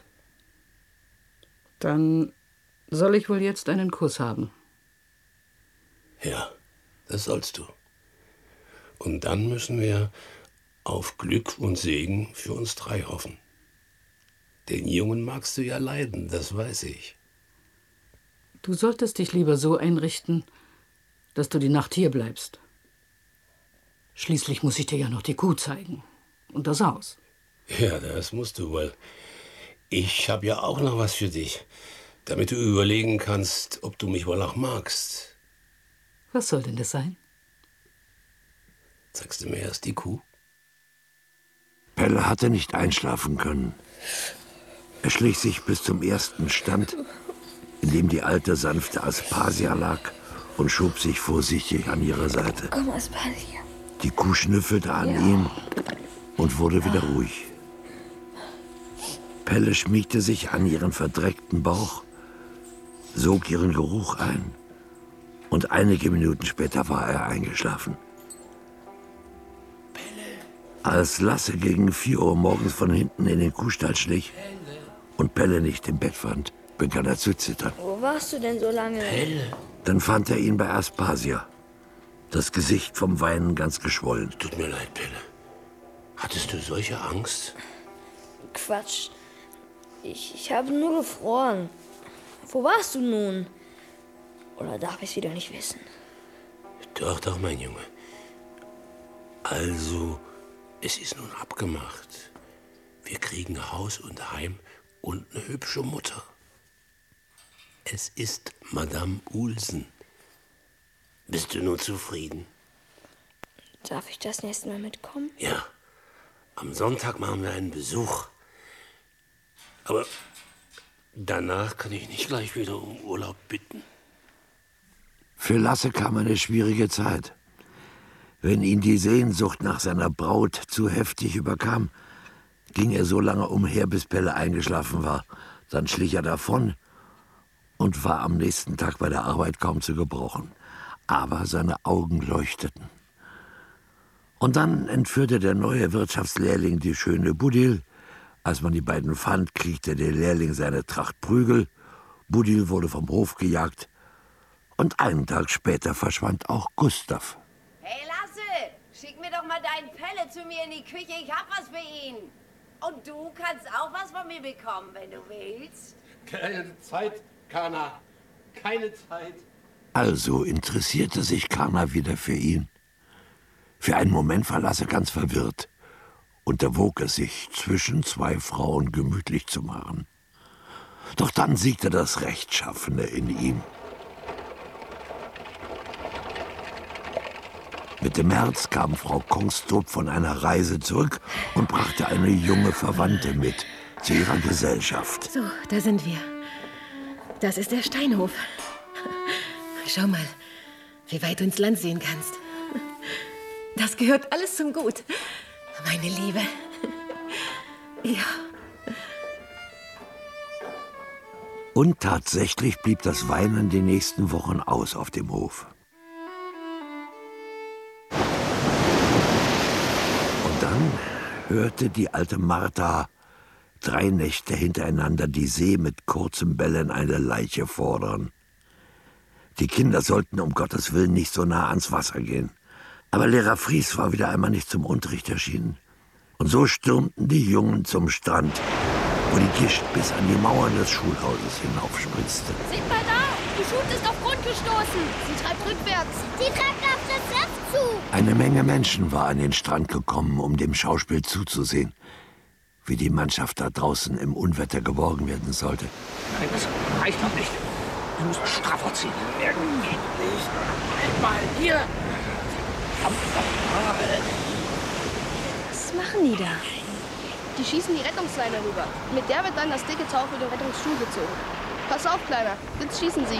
Dann soll ich wohl jetzt einen Kuss haben. Ja, das sollst du. Und dann müssen wir auf Glück und Segen für uns 3 hoffen. Den Jungen magst du ja leiden, das weiß ich. Du solltest dich lieber so einrichten, dass du die Nacht hier bleibst. Schließlich muss ich dir ja noch die Kuh zeigen und das Haus. Ja, das musst du, weil ich habe ja auch noch was für dich, damit du überlegen kannst, ob du mich wohl auch magst. Was soll denn das sein? Zeigst du mir erst die Kuh? Pelle hatte nicht einschlafen können. Er schlich sich bis zum ersten Stand, in dem die alte sanfte Aspasia lag, und schob sich vorsichtig an ihre Seite. Komm, Aspasia. Die Kuh schnüffelte an ihm und wurde wieder ruhig. Pelle schmiegte sich an ihren verdreckten Bauch, sog ihren Geruch ein und einige Minuten später war er eingeschlafen. Als Lasse gegen 4 Uhr morgens von hinten in den Kuhstall schlich und Pelle nicht im Bett fand, begann er zu zittern. Wo warst du denn so lange? Dann fand er ihn bei Aspasia. Das Gesicht vom Weinen ganz geschwollen. Tut mir leid, Pelle. Hattest du solche Angst? Quatsch. Ich habe nur gefroren. Wo warst du nun? Oder darf ich es wieder nicht wissen? Doch, mein Junge. Also, es ist nun abgemacht. Wir kriegen Haus und Heim und eine hübsche Mutter. Es ist Madame Ulsen. Bist du nur zufrieden? Darf ich das nächste Mal mitkommen? Ja. Am Sonntag machen wir einen Besuch. Aber danach kann ich nicht gleich wieder um Urlaub bitten. Für Lasse kam eine schwierige Zeit. Wenn ihn die Sehnsucht nach seiner Braut zu heftig überkam, ging er so lange umher, bis Pelle eingeschlafen war. Dann schlich er davon und war am nächsten Tag bei der Arbeit kaum zu gebrauchen. Aber seine Augen leuchteten. Und dann entführte der neue Wirtschaftslehrling die schöne Budil. Als man die beiden fand, kriegte der Lehrling seine Tracht Prügel. Budil wurde vom Hof gejagt. Und einen Tag später verschwand auch Gustav. Hey Lasse, schick mir doch mal deinen Pelle zu mir in die Küche, ich hab was für ihn. Und du kannst auch was von mir bekommen, wenn du willst. Keine Zeit, Kana. Keine Zeit. Also interessierte sich Kana wieder für ihn. Für einen Moment war Lasse ganz verwirrt und erwog es sich, zwischen 2 Frauen gemütlich zu machen. Doch dann siegte das Rechtschaffene in ihm. Mitte März kam Frau Kongstrup von einer Reise zurück und brachte eine junge Verwandte mit zu ihrer Gesellschaft. So, da sind wir. Das ist der Steinhof. Schau mal, wie weit du ins Land sehen kannst. Das gehört alles zum Gut, meine Liebe. Ja. Und tatsächlich blieb das Weinen die nächsten Wochen aus auf dem Hof. Und dann hörte die alte Martha, 3 Nächte hintereinander die See mit kurzem Bellen eine Leiche fordern. Die Kinder sollten um Gottes Willen nicht so nah ans Wasser gehen. Aber Lehrer Fries war wieder einmal nicht zum Unterricht erschienen. Und so stürmten die Jungen zum Strand, wo die Gischt bis an die Mauern des Schulhauses hinaufspritzte. Seht mal da! Die Schute ist auf Grund gestoßen. Sie treibt rückwärts. Sie treibt auf das Riff zu. Eine Menge Menschen war an den Strand gekommen, um dem Schauspiel zuzusehen, wie die Mannschaft da draußen im Unwetter geborgen werden sollte. Nein, das reicht noch nicht. Wir müssen straffer ziehen. Mehr geht nicht. Halt mal hier. Was machen die da? Die schießen die Rettungsleine rüber. Mit der wird dann das dicke Tau für den Rettungsstuhl gezogen. Pass auf, Kleiner. Jetzt schießen sie.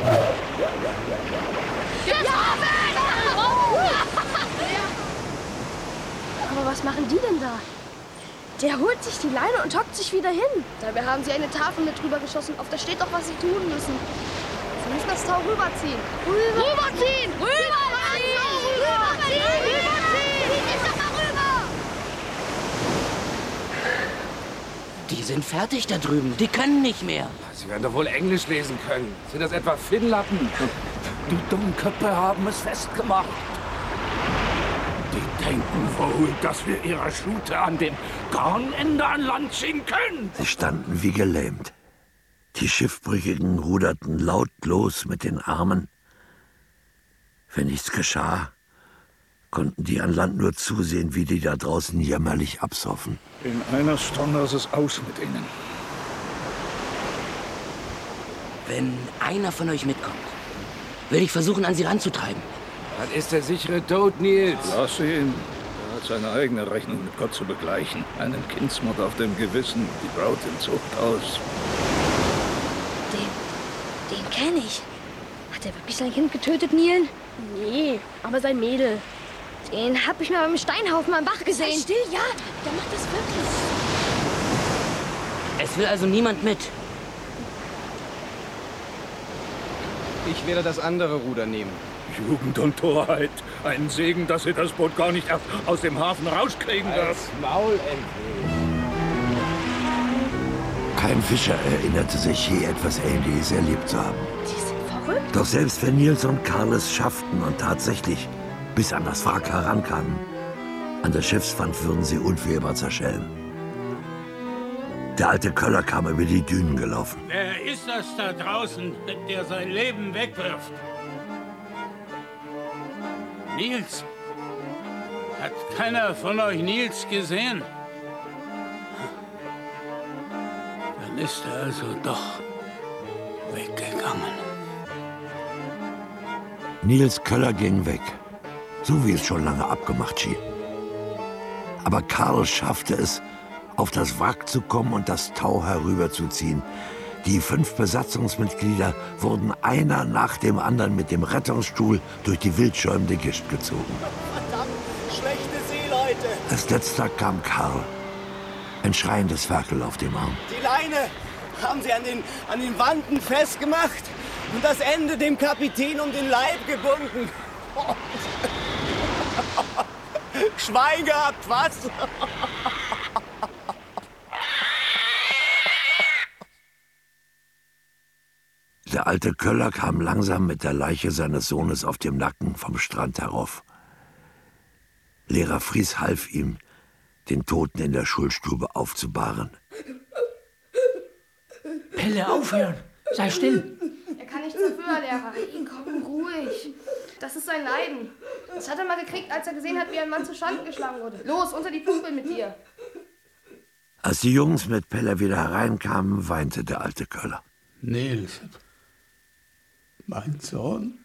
Aber was machen die denn da? Der holt sich die Leine und hockt sich wieder hin. Dabei haben sie eine Tafel mit drüber geschossen. Auf der steht doch, was sie tun müssen. Sie müssen das Tau rüberziehen. Rüberziehen! Rüberziehen! Rüberziehen! Zieh dich doch mal rüber! Die sind fertig da drüben. Die können nicht mehr. Sie werden doch wohl Englisch lesen können. Sind das etwa Finnlappen? Die Dummköpfe haben es festgemacht. Die denken wohl, dass wir ihrer Schute an dem Garnende an Land ziehen können. Sie standen wie gelähmt. Die Schiffbrüchigen ruderten lautlos mit den Armen. Wenn nichts geschah, konnten die an Land nur zusehen, wie die da draußen jämmerlich absoffen. In einer Stunde ist es aus mit ihnen. Wenn einer von euch mitkommt, will ich versuchen, an sie ranzutreiben. Das ist der sichere Tod, Nils. Lass ihn. Er hat seine eigene Rechnung mit Gott zu begleichen. Einen Kindsmord auf dem Gewissen, die Braut im Zuchthaus. Den kenne ich. Hat er wirklich sein Kind getötet, Nielen? Nee, aber sein Mädel. Den hab ich mal beim Steinhaufen am Bach gesehen. Sei still, ja. Der macht das wirklich. Es will also niemand mit. Ich werde das andere Ruder nehmen. Jugend und Torheit. Ein Segen, dass ihr das Boot gar nicht erst aus dem Hafen rauskriegen darf. Maul endlich. Kein Fischer erinnerte sich je etwas Ähnliches erlebt zu haben. Die sind verrückt. Doch selbst wenn Nils und Karl es schafften und tatsächlich bis an das Wrack herankamen, an der Schiffswand würden sie unfehlbar zerschellen. Der alte Köller kam über die Dünen gelaufen. Wer ist das da draußen, der sein Leben wegwirft? Nils? Hat keiner von euch Nils gesehen? Dann ist er also doch weggegangen. Nils Köller ging weg, so wie es schon lange abgemacht schien. Aber Karl schaffte es, auf das Wrack zu kommen und das Tau herüberzuziehen. Die 5 Besatzungsmitglieder wurden einer nach dem anderen mit dem Rettungsstuhl durch die wildschäumende Gischt gezogen. Verdammt, schlechte Seeleute. Als letzter kam Karl, ein schreiendes Ferkel auf dem Arm. Die Leine haben sie an den Wanden festgemacht und das Ende dem Kapitän um den Leib gebunden. Schwein gehabt, was? Der alte Köller kam langsam mit der Leiche seines Sohnes auf dem Nacken vom Strand herauf. Lehrer Fries half ihm, den Toten in der Schulstube aufzubahren. Pelle, aufhören! Sei still! Er kann nichts dafür, Lehrer. Komm, ruhig. Das ist sein Leiden. Das hat er mal gekriegt, als er gesehen hat, wie ein Mann zu Schanden geschlagen wurde. Los, unter die Pumpe mit dir. Als die Jungs mit Pelle wieder hereinkamen, weinte der alte Köller. Nils, mein Sohn.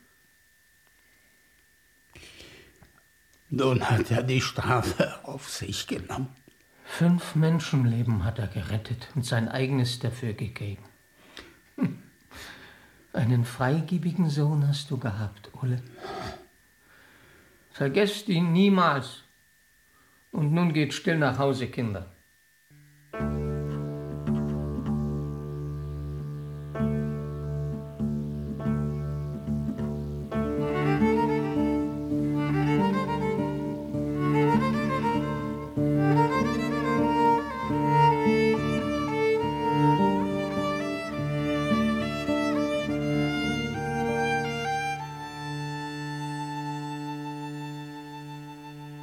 Nun hat er die Strafe auf sich genommen. 5 Menschenleben hat er gerettet und sein eigenes dafür gegeben. Einen freigebigen Sohn hast du gehabt, Ole. Vergesst ihn niemals. Und nun geht still nach Hause, Kinder.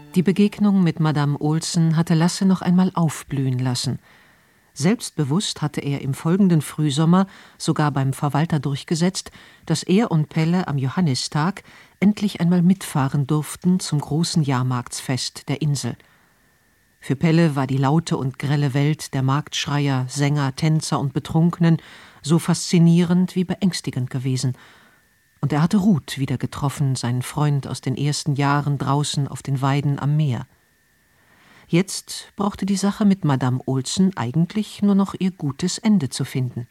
Die Begegnung mit Madame Olsen hatte Lasse noch einmal aufblühen lassen. Selbstbewusst hatte er im folgenden Frühsommer sogar beim Verwalter durchgesetzt, dass er und Pelle am Johannistag endlich einmal mitfahren durften zum großen Jahrmarktsfest der Insel. Für Pelle war die laute und grelle Welt der Marktschreier, Sänger, Tänzer und Betrunkenen so faszinierend wie beängstigend gewesen. Und er hatte Ruth wieder getroffen, seinen Freund aus den ersten Jahren draußen auf den Weiden am Meer. Jetzt brauchte die Sache mit Madame Olsen eigentlich nur noch ihr gutes Ende zu finden.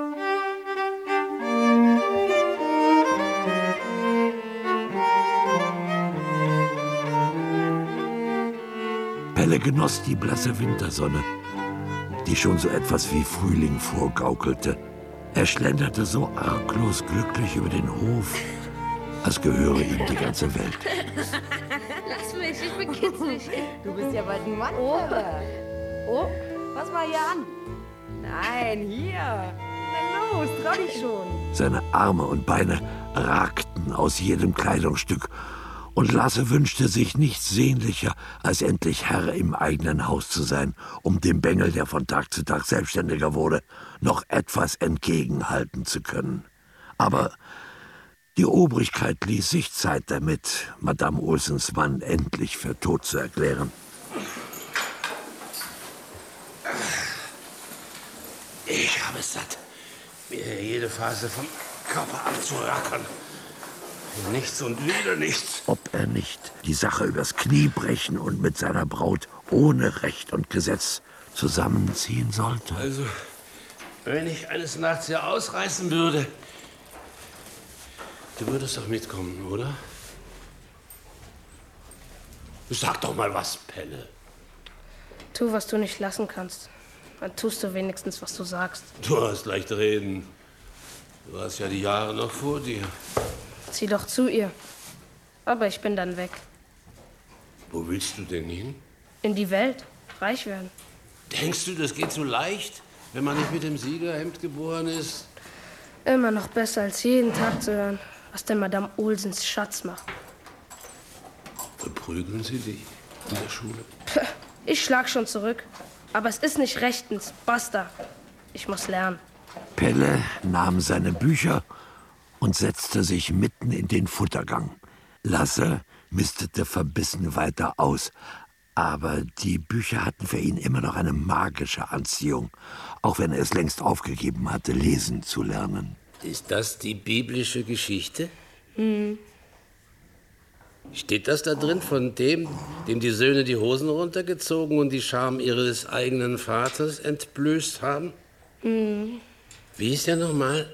Pelle genoss die blasse Wintersonne, die schon so etwas wie Frühling vorgaukelte. Er schlenderte so arglos glücklich über den Hof, als gehöre ihm die ganze Welt. Lass mich, ich bin kitzlig. Du bist ja bald ein Mann, Pelle. Oh, pass mal hier an. Nein, hier. Na los, trau dich schon. Seine Arme und Beine ragten aus jedem Kleidungsstück, und Lasse wünschte sich nichts sehnlicher, als endlich Herr im eigenen Haus zu sein, um dem Bengel, der von Tag zu Tag selbstständiger wurde, noch etwas entgegenhalten zu können. Aber die Obrigkeit ließ sich Zeit damit, Madame Olsens Mann endlich für tot zu erklären. Ich habe es satt, mir jede Phase vom Körper abzurackern. Nichts und wieder nichts. Ob er nicht die Sache übers Knie brechen und mit seiner Braut ohne Recht und Gesetz zusammenziehen sollte. Also, wenn ich eines Nachts hier ausreißen würde, du würdest doch mitkommen, oder? Sag doch mal was, Pelle. Tu, was du nicht lassen kannst. Dann tust du wenigstens, was du sagst. Du hast leicht reden. Du hast ja die Jahre noch vor dir. Zieh doch zu ihr. Aber ich bin dann weg. Wo willst du denn hin? In die Welt. Reich werden. Denkst du, das geht so leicht, wenn man nicht mit dem Siegerhemd geboren ist? Immer noch besser, als jeden Tag zu hören, was denn Madame Olsens Schatz macht. Verprügeln sie dich in der Schule? Ich schlag schon zurück. Aber es ist nicht rechtens. Basta. Ich muss lernen. Pelle nahm seine Bücher und setzte sich mitten in den Futtergang. Lasse mistete verbissen weiter aus. Aber die Bücher hatten für ihn immer noch eine magische Anziehung, auch wenn er es längst aufgegeben hatte, lesen zu lernen. Ist das die biblische Geschichte? Hm. Steht das da drin von dem die Söhne die Hosen runtergezogen und die Scham ihres eigenen Vaters entblößt haben? Hm. Wie ist der nochmal?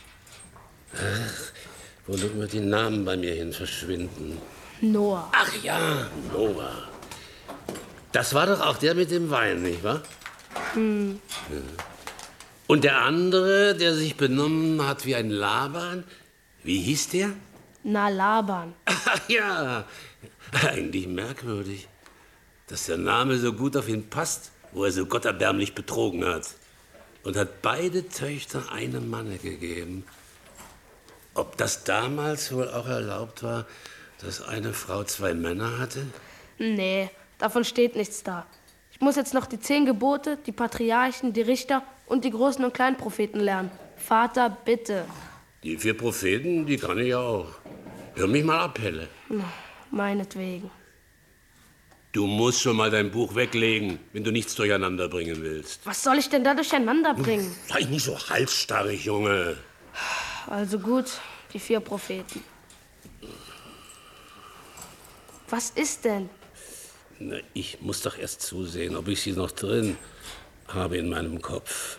Ach, wo nur immer die Namen bei mir hin verschwinden. Noah. Ach ja, Noah. Das war doch auch der mit dem Wein, nicht wahr? Hm. Ja. Und der andere, der sich benommen hat wie ein Laban, wie hieß der? Na, Laban. Ach ja, eigentlich merkwürdig, dass der Name so gut auf ihn passt, wo er so gotterbärmlich betrogen hat. Und hat beide Töchter einem Manne gegeben. Ob das damals wohl auch erlaubt war, dass eine Frau 2 Männer hatte? Nee, davon steht nichts da. Ich muss jetzt noch die 10 Gebote, die Patriarchen, die Richter und die Großen- und Kleinpropheten lernen. Vater, bitte. Die 4 Propheten, die kann ich ja auch. Hör mich mal ab, Pelle. Meinetwegen. Du musst schon mal dein Buch weglegen, wenn du nichts durcheinander bringen willst. Was soll ich denn da durcheinander bringen? Sei nicht so halsstarrig, Junge. Also gut, die 4 Propheten. Was ist denn? Na, ich muss doch erst zusehen, ob ich sie noch drin habe in meinem Kopf.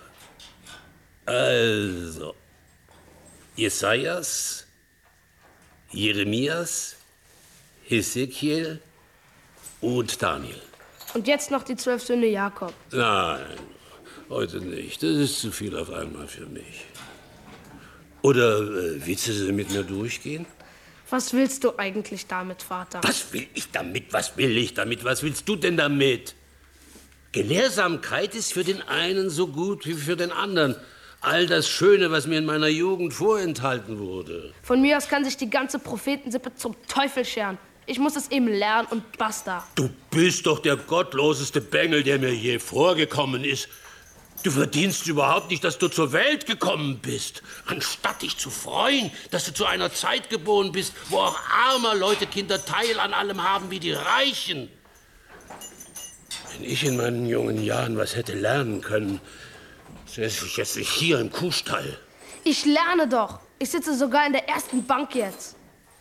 Also, Jesajas, Jeremias, Hesekiel und Daniel. Und jetzt noch die 12 Söhne Jakob. Nein, heute nicht. Das ist zu viel auf einmal für mich. Oder willst du mit mir durchgehen? Was willst du eigentlich damit, Vater? Was will ich damit? Was will ich damit? Was willst du denn damit? Gelehrsamkeit ist für den einen so gut wie für den anderen. All das Schöne, was mir in meiner Jugend vorenthalten wurde. Von mir aus kann sich die ganze Prophetensippe zum Teufel scheren. Ich muss es eben lernen und basta. Du bist doch der gottloseste Bengel, der mir je vorgekommen ist. Du verdienst überhaupt nicht, dass du zur Welt gekommen bist. Anstatt dich zu freuen, dass du zu einer Zeit geboren bist, wo auch armer Leute Kinder Teil an allem haben wie die Reichen. Wenn ich in meinen jungen Jahren was hätte lernen können, säße ich jetzt nicht hier im Kuhstall. Ich lerne doch. Ich sitze sogar in der ersten Bank jetzt.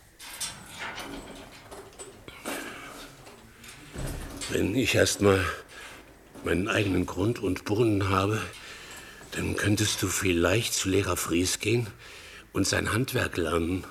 Wenn ich erst mal meinen eigenen Grund und Brunnen habe, dann könntest du vielleicht zu Lehrer Fries gehen und sein Handwerk lernen.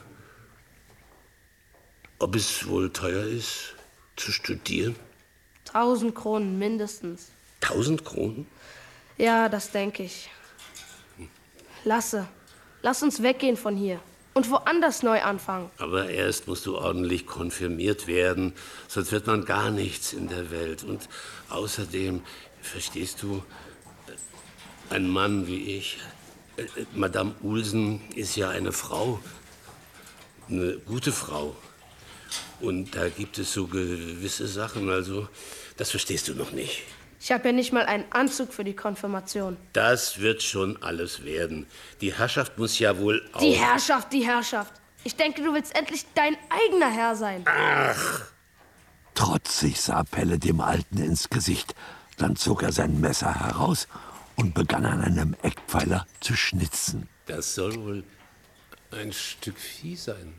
Ob es wohl teuer ist, zu studieren? 1000 Kronen mindestens. 1000 Kronen? Ja, das denke ich. Lasse, lass uns weggehen von hier und woanders neu anfangen. Aber erst musst du ordentlich konfirmiert werden, sonst wird man gar nichts in der Welt. Und außerdem, verstehst du, ein Mann wie ich, Madame Ulsen ist ja eine Frau, eine gute Frau. Und da gibt es so gewisse Sachen, also, das verstehst du noch nicht. Ich habe ja nicht mal einen Anzug für die Konfirmation. Das wird schon alles werden. Die Herrschaft muss ja wohl auch... Die Herrschaft, die Herrschaft. Ich denke, du willst endlich dein eigener Herr sein. Ach! Trotzig sah Pelle dem Alten ins Gesicht. Dann zog er sein Messer heraus und begann an einem Eckpfeiler zu schnitzen. Das soll wohl ein Stück Vieh sein.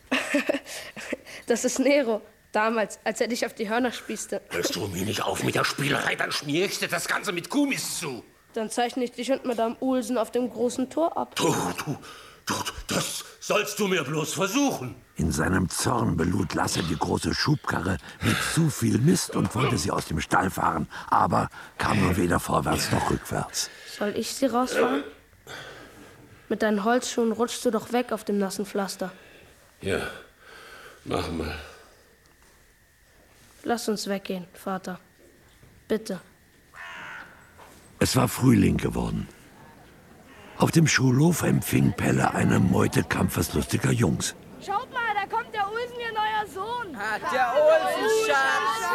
Das ist Nero. Damals, als er dich auf die Hörner spießte. Hörst du mir nicht auf mit der Spielerei, dann schmier ich dir das Ganze mit Kuhmist zu. Dann zeichne ich dich und Madame Ulsen auf dem großen Tor ab. Das sollst du mir bloß versuchen. In seinem Zorn belud Lasse die große Schubkarre mit zu viel Mist und wollte sie aus dem Stall fahren, aber kam nur weder vorwärts noch rückwärts. Soll ich sie rausfahren? Mit deinen Holzschuhen rutschst du doch weg auf dem nassen Pflaster. Ja, mach mal. Lass uns weggehen, Vater. Bitte. Es war Frühling geworden. Auf dem Schulhof empfing Pelle eine Meute kampfeslustiger Jungs. Schaut mal, da kommt der Ulsen, ihr neuer Sohn. Der Ulsen-Schatz.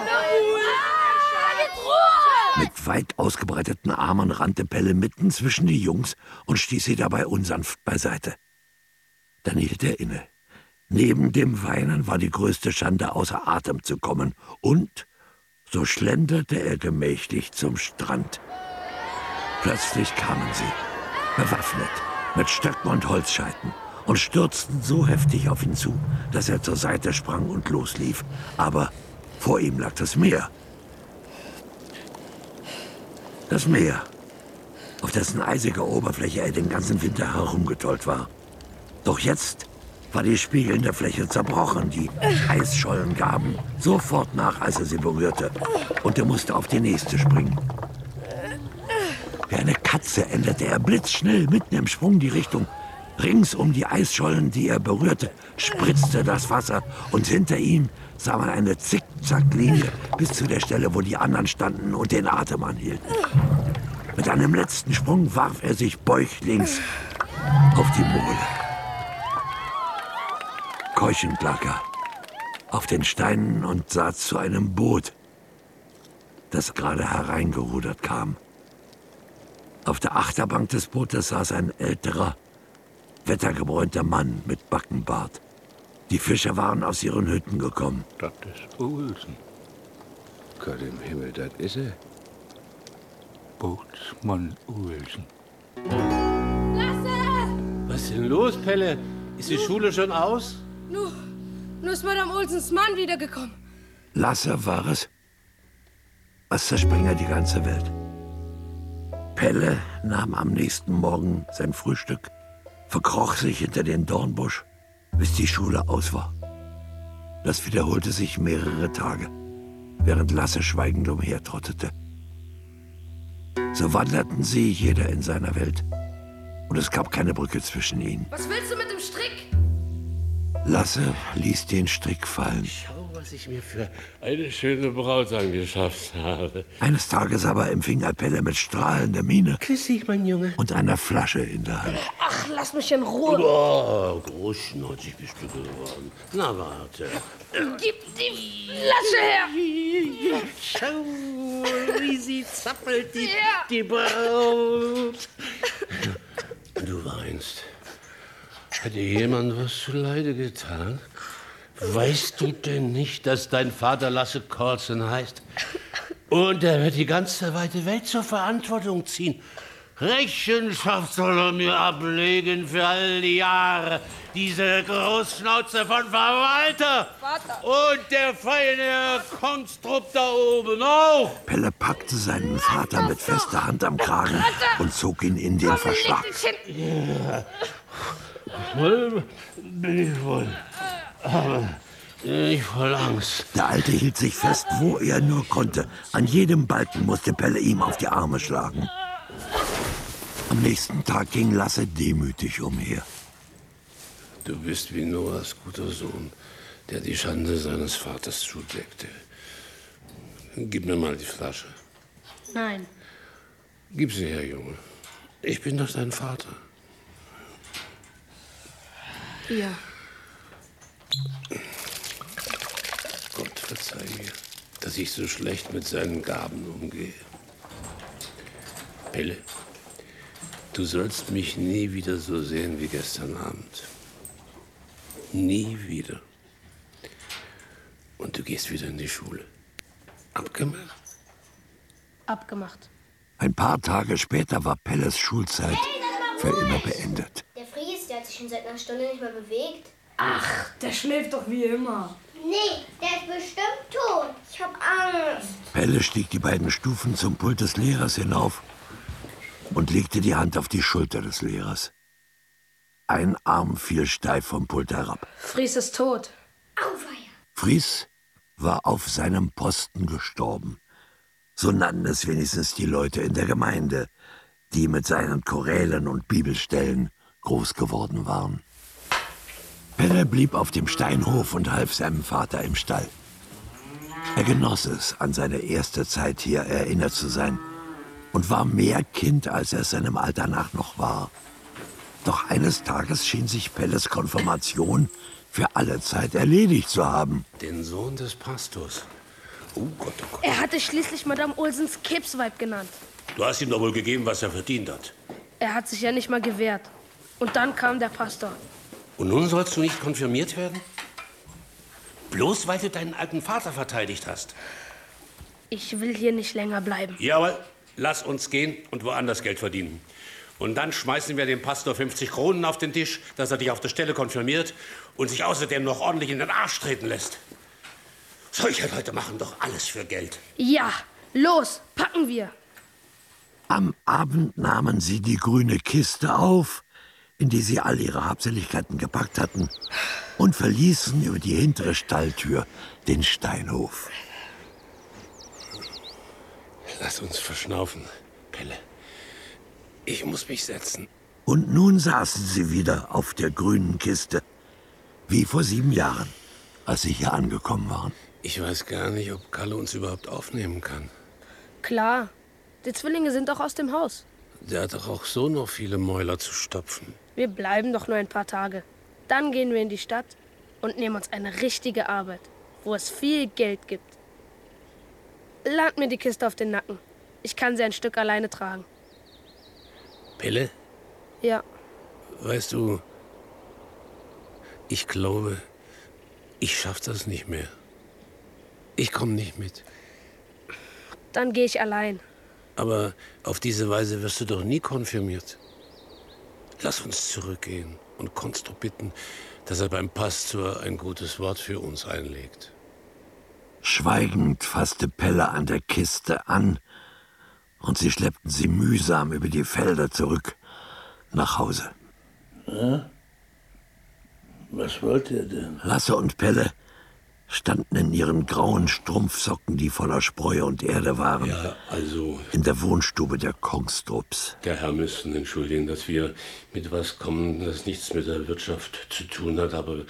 Mit weit ausgebreiteten Armen rannte Pelle mitten zwischen die Jungs und stieß sie dabei unsanft beiseite. Dann hielt er inne. Neben dem Weinen war die größte Schande, außer Atem zu kommen. Und so schlenderte er gemächlich zum Strand. Plötzlich kamen sie, bewaffnet, mit Stöcken und Holzscheiten, und stürzten so heftig auf ihn zu, dass er zur Seite sprang und loslief. Aber vor ihm lag das Meer. Das Meer, auf dessen eisiger Oberfläche er den ganzen Winter herumgetollt war. Doch jetzt war die spiegelnde Fläche zerbrochen. Die Eisschollen gaben sofort nach, als er sie berührte. Und er musste auf die nächste springen. Wie eine Katze änderte er blitzschnell mitten im Sprung die Richtung. Rings um die Eisschollen, die er berührte, spritzte das Wasser. Und hinter ihm sah man eine Zickzacklinie bis zu der Stelle, wo die anderen standen und den Atem anhielten. Mit einem letzten Sprung warf er sich bäuchlings auf die Mole. Keuchend lag er auf den Steinen und sah zu einem Boot, das gerade hereingerudert kam. Auf der Achterbank des Bootes saß ein älterer, wettergebräunter Mann mit Backenbart. Die Fischer waren aus ihren Hütten gekommen. Das ist Ulsen. Gott im Himmel, das ist er. Bootsmann Ulsen. Lasse! Was ist denn los, Pelle? Ist die Schule schon aus? Nur ist Madame Ulsens Mann wiedergekommen. Lasse war es, als zersprang die ganze Welt. Pelle nahm am nächsten Morgen sein Frühstück, verkroch sich hinter den Dornbusch, bis die Schule aus war. Das wiederholte sich mehrere Tage, während Lasse schweigend umhertrottete. So wanderten sie, jeder in seiner Welt, und es gab keine Brücke zwischen ihnen. Was willst du mit dem Strick? Lasse ließ den Strick fallen was ich mir für eine schöne Braut angeschafft habe. Eines Tages aber empfing er Pelle mit strahlender Miene Küss dich, mein Junge. und einer Flasche in der Hand. Ach, lass mich in Ruhe. Oh, großschnauzig bist du geworden. Na, warte. Gib die Flasche her. Schau, wie sie zappelt, die Braut. Du weinst. Hat dir jemand was zuleide getan? Weißt du denn nicht, dass dein Vater Lasse Carlson heißt? Und er wird die ganze weite Welt zur Verantwortung ziehen. Rechenschaft soll er mir ablegen für all die Jahre. Diese Großschnauze von Verwalter. Vater. Und der feine Konstrukt da oben auch. Pelle packte seinen Vater mit fester Hand am Kragen und zog ihn in den Verschlag. Ja. Voll bin ich wohl. Aber ich voll Angst. Der Alte hielt sich fest, wo er nur konnte. An jedem Balken musste Pelle ihm auf die Arme schlagen. Am nächsten Tag ging Lasse demütig umher. Du bist wie Noahs guter Sohn, der die Schande seines Vaters zudeckte. Gib mir mal die Flasche. Nein. Gib sie her, Junge. Ich bin doch dein Vater. Ja. Gott verzeih mir, dass ich so schlecht mit seinen Gaben umgehe. Pelle, du sollst mich nie wieder so sehen wie gestern Abend. Nie wieder. Und du gehst wieder in die Schule. Abgemacht? Abgemacht. Ein paar Tage später war Pelles Schulzeit für immer beendet. Der Fries, der hat sich schon seit einer Stunde nicht mehr bewegt. Ach, der schläft doch wie immer. Nee, der ist bestimmt tot. Ich hab Angst. Pelle stieg die beiden Stufen zum Pult des Lehrers hinauf und legte die Hand auf die Schulter des Lehrers. Ein Arm fiel steif vom Pult herab. Fries ist tot. Fries war auf seinem Posten gestorben. So nannten es wenigstens die Leute in der Gemeinde, die mit seinen Chorälen und Bibelstellen groß geworden waren. Pelle blieb auf dem Steinhof und half seinem Vater im Stall. Er genoss es, an seine erste Zeit hier erinnert zu sein und war mehr Kind, als er es seinem Alter nach noch war. Doch eines Tages schien sich Pelles Konfirmation für alle Zeit erledigt zu haben. Den Sohn des Pastors. Oh Gott, oh Gott. Er hatte schließlich Madame Olsens Krebsweib genannt. Du hast ihm doch wohl gegeben, was er verdient hat. Er hat sich ja nicht mal gewehrt. Und dann kam der Pastor. Und nun sollst du nicht konfirmiert werden? Bloß weil du deinen alten Vater verteidigt hast. Ich will hier nicht länger bleiben. Ja, aber lass uns gehen und woanders Geld verdienen. Und dann schmeißen wir dem Pastor 50 Kronen auf den Tisch, dass er dich auf der Stelle konfirmiert und sich außerdem noch ordentlich in den Arsch treten lässt. Solche Leute machen doch alles für Geld. Ja, los, packen wir. Am Abend nahmen sie die grüne Kiste auf, in die sie all ihre Habseligkeiten gepackt hatten, und verließen über die hintere Stalltür den Steinhof. Lass uns verschnaufen, Pelle. Ich muss mich setzen. Und nun saßen sie wieder auf der grünen Kiste, wie vor 7 Jahren, als sie hier angekommen waren. Ich weiß gar nicht, ob Kalle uns überhaupt aufnehmen kann. Klar, die Zwillinge sind doch aus dem Haus. Der hat doch auch so noch viele Mäuler zu stopfen. Wir bleiben doch nur ein paar Tage. Dann gehen wir in die Stadt und nehmen uns eine richtige Arbeit, wo es viel Geld gibt. Lad mir die Kiste auf den Nacken. Ich kann sie ein Stück alleine tragen. Pelle? Ja. Weißt du, ich glaube, ich schaff das nicht mehr. Ich komme nicht mit. Dann gehe ich allein. Aber auf diese Weise wirst du doch nie konfirmiert. Lass uns zurückgehen und Konstro bitten, dass er beim Pastor ein gutes Wort für uns einlegt. Schweigend fasste Pelle an der Kiste an, und sie schleppten sie mühsam über die Felder zurück nach Hause. Ja? Was wollt ihr denn? Lasse und Pelle standen in ihren grauen Strumpfsocken, die voller Spreu und Erde waren, Ja, also, in der Wohnstube der Kongstrups. der Herr müssten entschuldigen, dass wir mit was kommen, das nichts mit der Wirtschaft zu tun hat, aber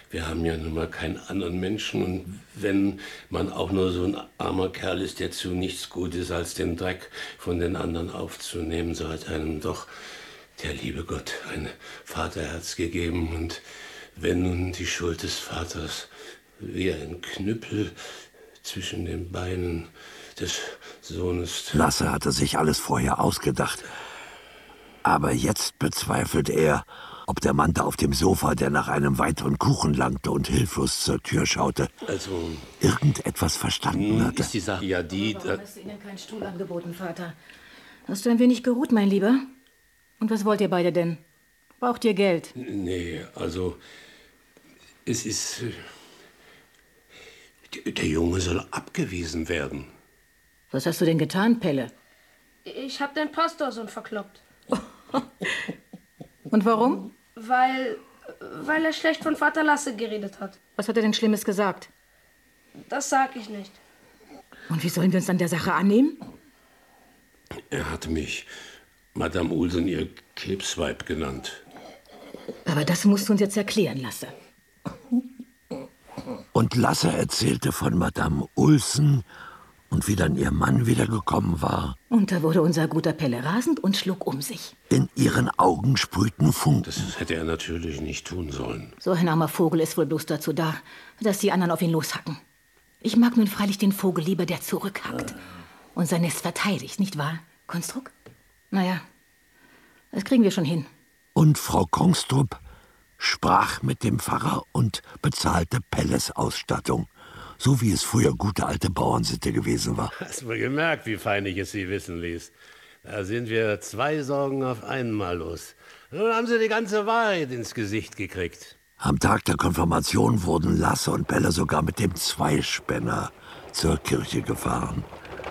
Wir haben ja nun mal keinen anderen Menschen. Und wenn man auch nur so ein armer Kerl ist, der zu nichts gut ist, als den Dreck von den anderen aufzunehmen, so hat einem doch der liebe Gott ein Vaterherz gegeben. Und wenn nun die Schuld des Vaters wie ein Knüppel zwischen den Beinen des Sohnes... Lasse hatte sich alles vorher ausgedacht. Aber jetzt bezweifelt er, ob der Mann da auf dem Sofa, der nach einem weiteren Kuchen langte und hilflos zur Tür schaute, also irgendetwas verstanden hatte. Ist die Sache ja die... Warum hast du Ihnen keinen Stuhl angeboten, Vater? Hast du ein wenig geruht, mein Lieber? Und was wollt ihr beide denn? Braucht ihr Geld? Nee, also... Es ist... Der Junge soll abgewiesen werden. Was hast du denn getan, Pelle? Ich hab den Pastorsohn verkloppt. Und warum? Weil er schlecht von Vater Lasse geredet hat. Was hat er denn Schlimmes gesagt? Das sag ich nicht. Und wie sollen wir uns dann der Sache annehmen? Er hat mich Madame Olsen ihr Kebsweib genannt. Aber das musst du uns jetzt erklären, Lasse. Und Lasse erzählte von Madame Olsen und wie dann ihr Mann wiedergekommen war. Und da wurde unser guter Pelle rasend und schlug um sich. In ihren Augen sprühten Funken. Das hätte er natürlich nicht tun sollen. So ein armer Vogel ist wohl bloß dazu da, dass die anderen auf ihn loshacken. Ich mag nun freilich den Vogel lieber, der zurückhackt und sein Nest verteidigt, nicht wahr, Konstruck? Naja, das kriegen wir schon hin. Und Frau Kongstrup sprach mit dem Pfarrer und bezahlte Pelles Ausstattung, so wie es früher gute alte Bauernsitte gewesen war. Hast du gemerkt, wie fein ich es Sie wissen ließ? Da sind wir 2 Sorgen auf einmal los. Nun haben Sie die ganze Wahrheit ins Gesicht gekriegt. Am Tag der Konfirmation wurden Lasse und Pelle sogar mit dem Zweispänner zur Kirche gefahren.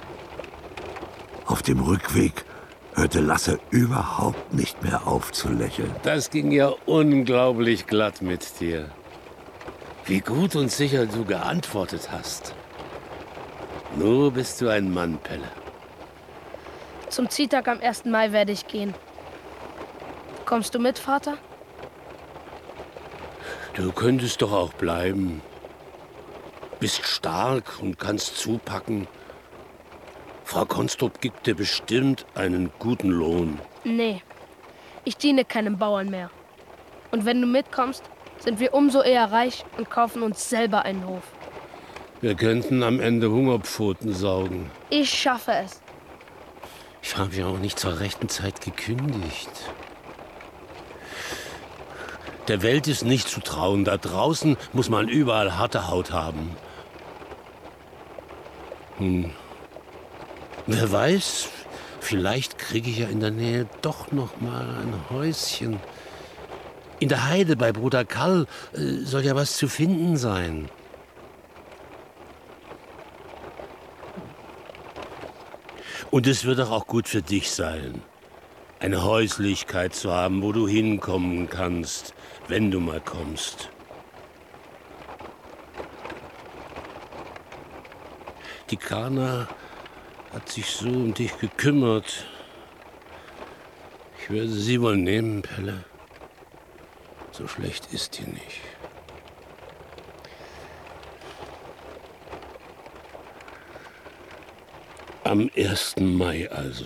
Auf dem Rückweg hörte Lasse überhaupt nicht mehr auf zu lächeln. Das ging ja unglaublich glatt mit dir. Wie gut und sicher du geantwortet hast. Nur bist du ein Mann, Pelle. Zum Ziehtag am 1. Mai werde ich gehen. Kommst du mit, Vater? Du könntest doch auch bleiben. Bist stark und kannst zupacken. Frau Konstrup gibt dir bestimmt einen guten Lohn. Nee, ich diene keinem Bauern mehr. Und wenn du mitkommst, sind wir umso eher reich und kaufen uns selber einen Hof. Wir könnten am Ende Hungerpfoten saugen. Ich schaffe es. Ich habe ja auch nicht zur rechten Zeit gekündigt. Der Welt ist nicht zu trauen. Da draußen muss man überall harte Haut haben. Wer weiß, vielleicht kriege ich ja in der Nähe doch noch mal ein Häuschen. In der Heide bei Bruder Karl soll ja was zu finden sein. Und es wird doch auch gut für dich sein, eine Häuslichkeit zu haben, wo du hinkommen kannst, wenn du mal kommst. Die Kana hat sich so um dich gekümmert. Ich werde sie wohl nehmen, Pelle. So schlecht ist die nicht. Am 1. Mai also.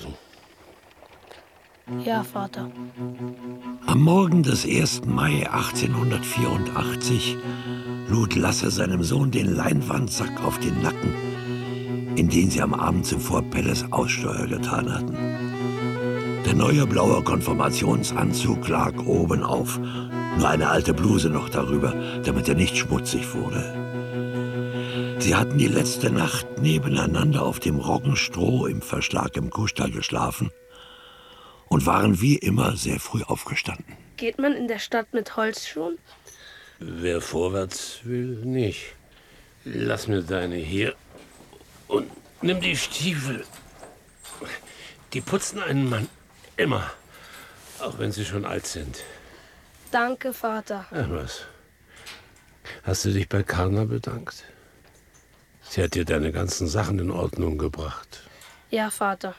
Ja, Vater. Am Morgen des 1. Mai 1884 lud Lasse seinem Sohn den Leinwandsack auf den Nacken, in den sie am Abend zuvor Pelles Aussteuer getan hatten. Der neue blaue Konfirmationsanzug lag oben auf, nur eine alte Bluse noch darüber, damit er nicht schmutzig wurde. Sie hatten die letzte Nacht nebeneinander auf dem Roggenstroh im Verschlag im Kuhstall geschlafen und waren wie immer sehr früh aufgestanden. Geht man in der Stadt mit Holzschuhen? Wer vorwärts will, nicht. Lass mir deine hier und nimm die Stiefel. Die putzen einen Mann immer, auch wenn sie schon alt sind. Danke, Vater. Ach was. Hast du dich bei Karna bedankt? Sie hat dir deine ganzen Sachen in Ordnung gebracht. Ja, Vater.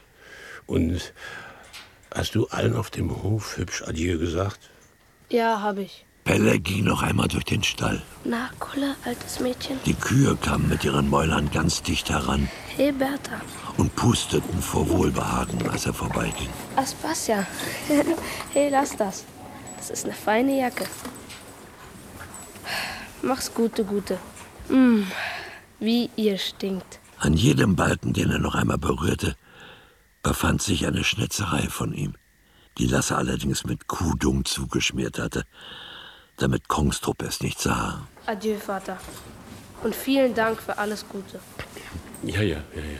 Und hast du allen auf dem Hof hübsch Adieu gesagt? Ja, habe ich. Pelle ging noch einmal durch den Stall. Na, Kulle, altes Mädchen. Die Kühe kamen mit ihren Mäulern ganz dicht heran. Hey, Bertha. Und pusteten vor Wohlbehagen, als er vorbeiging. Aspasia. Hey, lass das. Das ist eine feine Jacke. Mach's Gute. Wie ihr stinkt. An jedem Balken, den er noch einmal berührte, befand sich eine Schnitzerei von ihm, die Lasse allerdings mit Kuhdung zugeschmiert hatte, damit Kongstrup es nicht sah. Adieu, Vater. Und vielen Dank für alles Gute. Ja.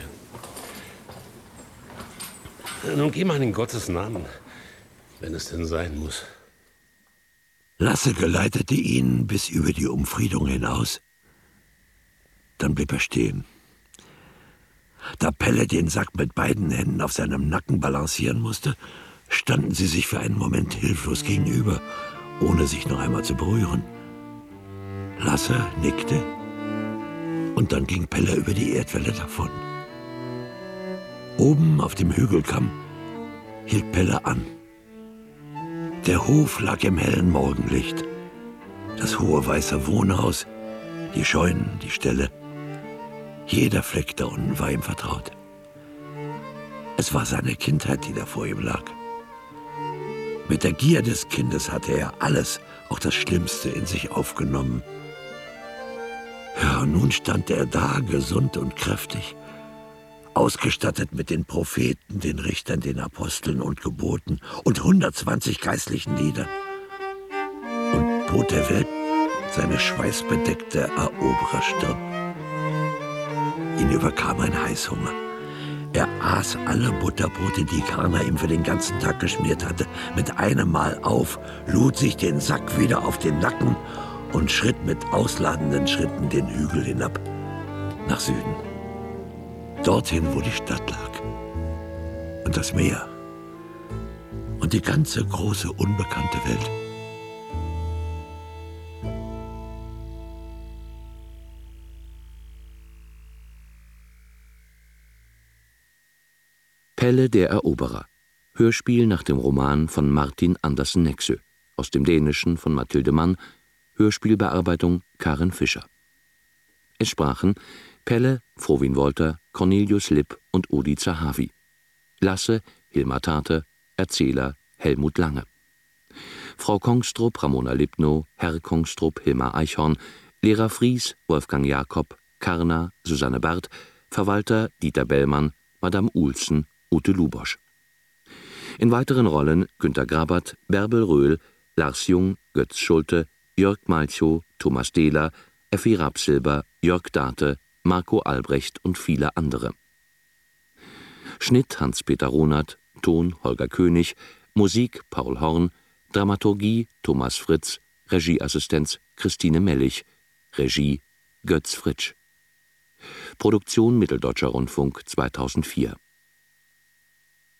Nun geh mal in Gottes Namen, wenn es denn sein muss. Lasse geleitete ihn bis über die Umfriedung hinaus. Dann blieb er stehen. Da Pelle den Sack mit beiden Händen auf seinem Nacken balancieren musste, standen sie sich für einen Moment hilflos gegenüber, ohne sich noch einmal zu berühren. Lasse nickte und dann ging Pelle über die Erdwelle davon. Oben auf dem Hügelkamm hielt Pelle an. Der Hof lag im hellen Morgenlicht. Das hohe weiße Wohnhaus, die Scheunen, die Ställe. Jeder Fleck da unten war ihm vertraut. Es war seine Kindheit, die da vor ihm lag. Mit der Gier des Kindes hatte er alles, auch das Schlimmste, in sich aufgenommen. Ja, und nun stand er da, gesund und kräftig, ausgestattet mit den Propheten, den Richtern, den Aposteln und Geboten und 120 geistlichen Liedern. Und bot der Welt seine schweißbedeckte Erobererstirn. Ihn überkam ein Heißhunger. Er aß alle Butterbrote, die Karna ihm für den ganzen Tag geschmiert hatte, mit einem Mal auf, lud sich den Sack wieder auf den Nacken und schritt mit ausladenden Schritten den Hügel hinab, nach Süden. Dorthin, wo die Stadt lag. Und das Meer. Und die ganze große, unbekannte Welt. Pelle der Eroberer. Hörspiel nach dem Roman von Martin Andersen Nexø. Aus dem Dänischen von Mathilde Mann. Hörspielbearbeitung Karin Fischer. Es sprachen Pelle, Frowin Wolter, Cornelius Lipp und Odi Zahavi. Lasse, Hilmar Tate, Erzähler Helmut Lange. Frau Kongstrup, Ramona Lipnow, Herr Kongstrup, Hilmar Eichhorn, Lehrer Fries, Wolfgang Jakob, Karna, Susanne Barth, Verwalter Dieter Bellmann, Madame Uhlsen, Ute Lubosch. In weiteren Rollen Günter Grabert, Bärbel Röhl, Lars Jung, Götz Schulte, Jörg Malchow, Thomas Dehler, Effi Rapsilber, Jörg Date, Marco Albrecht und viele andere. Schnitt Hans-Peter Rohnert, Ton Holger König, Musik Paul Horn, Dramaturgie Thomas Fritz, Regieassistenz Christine Mellich, Regie Götz Fritsch. Produktion Mitteldeutscher Rundfunk 2004.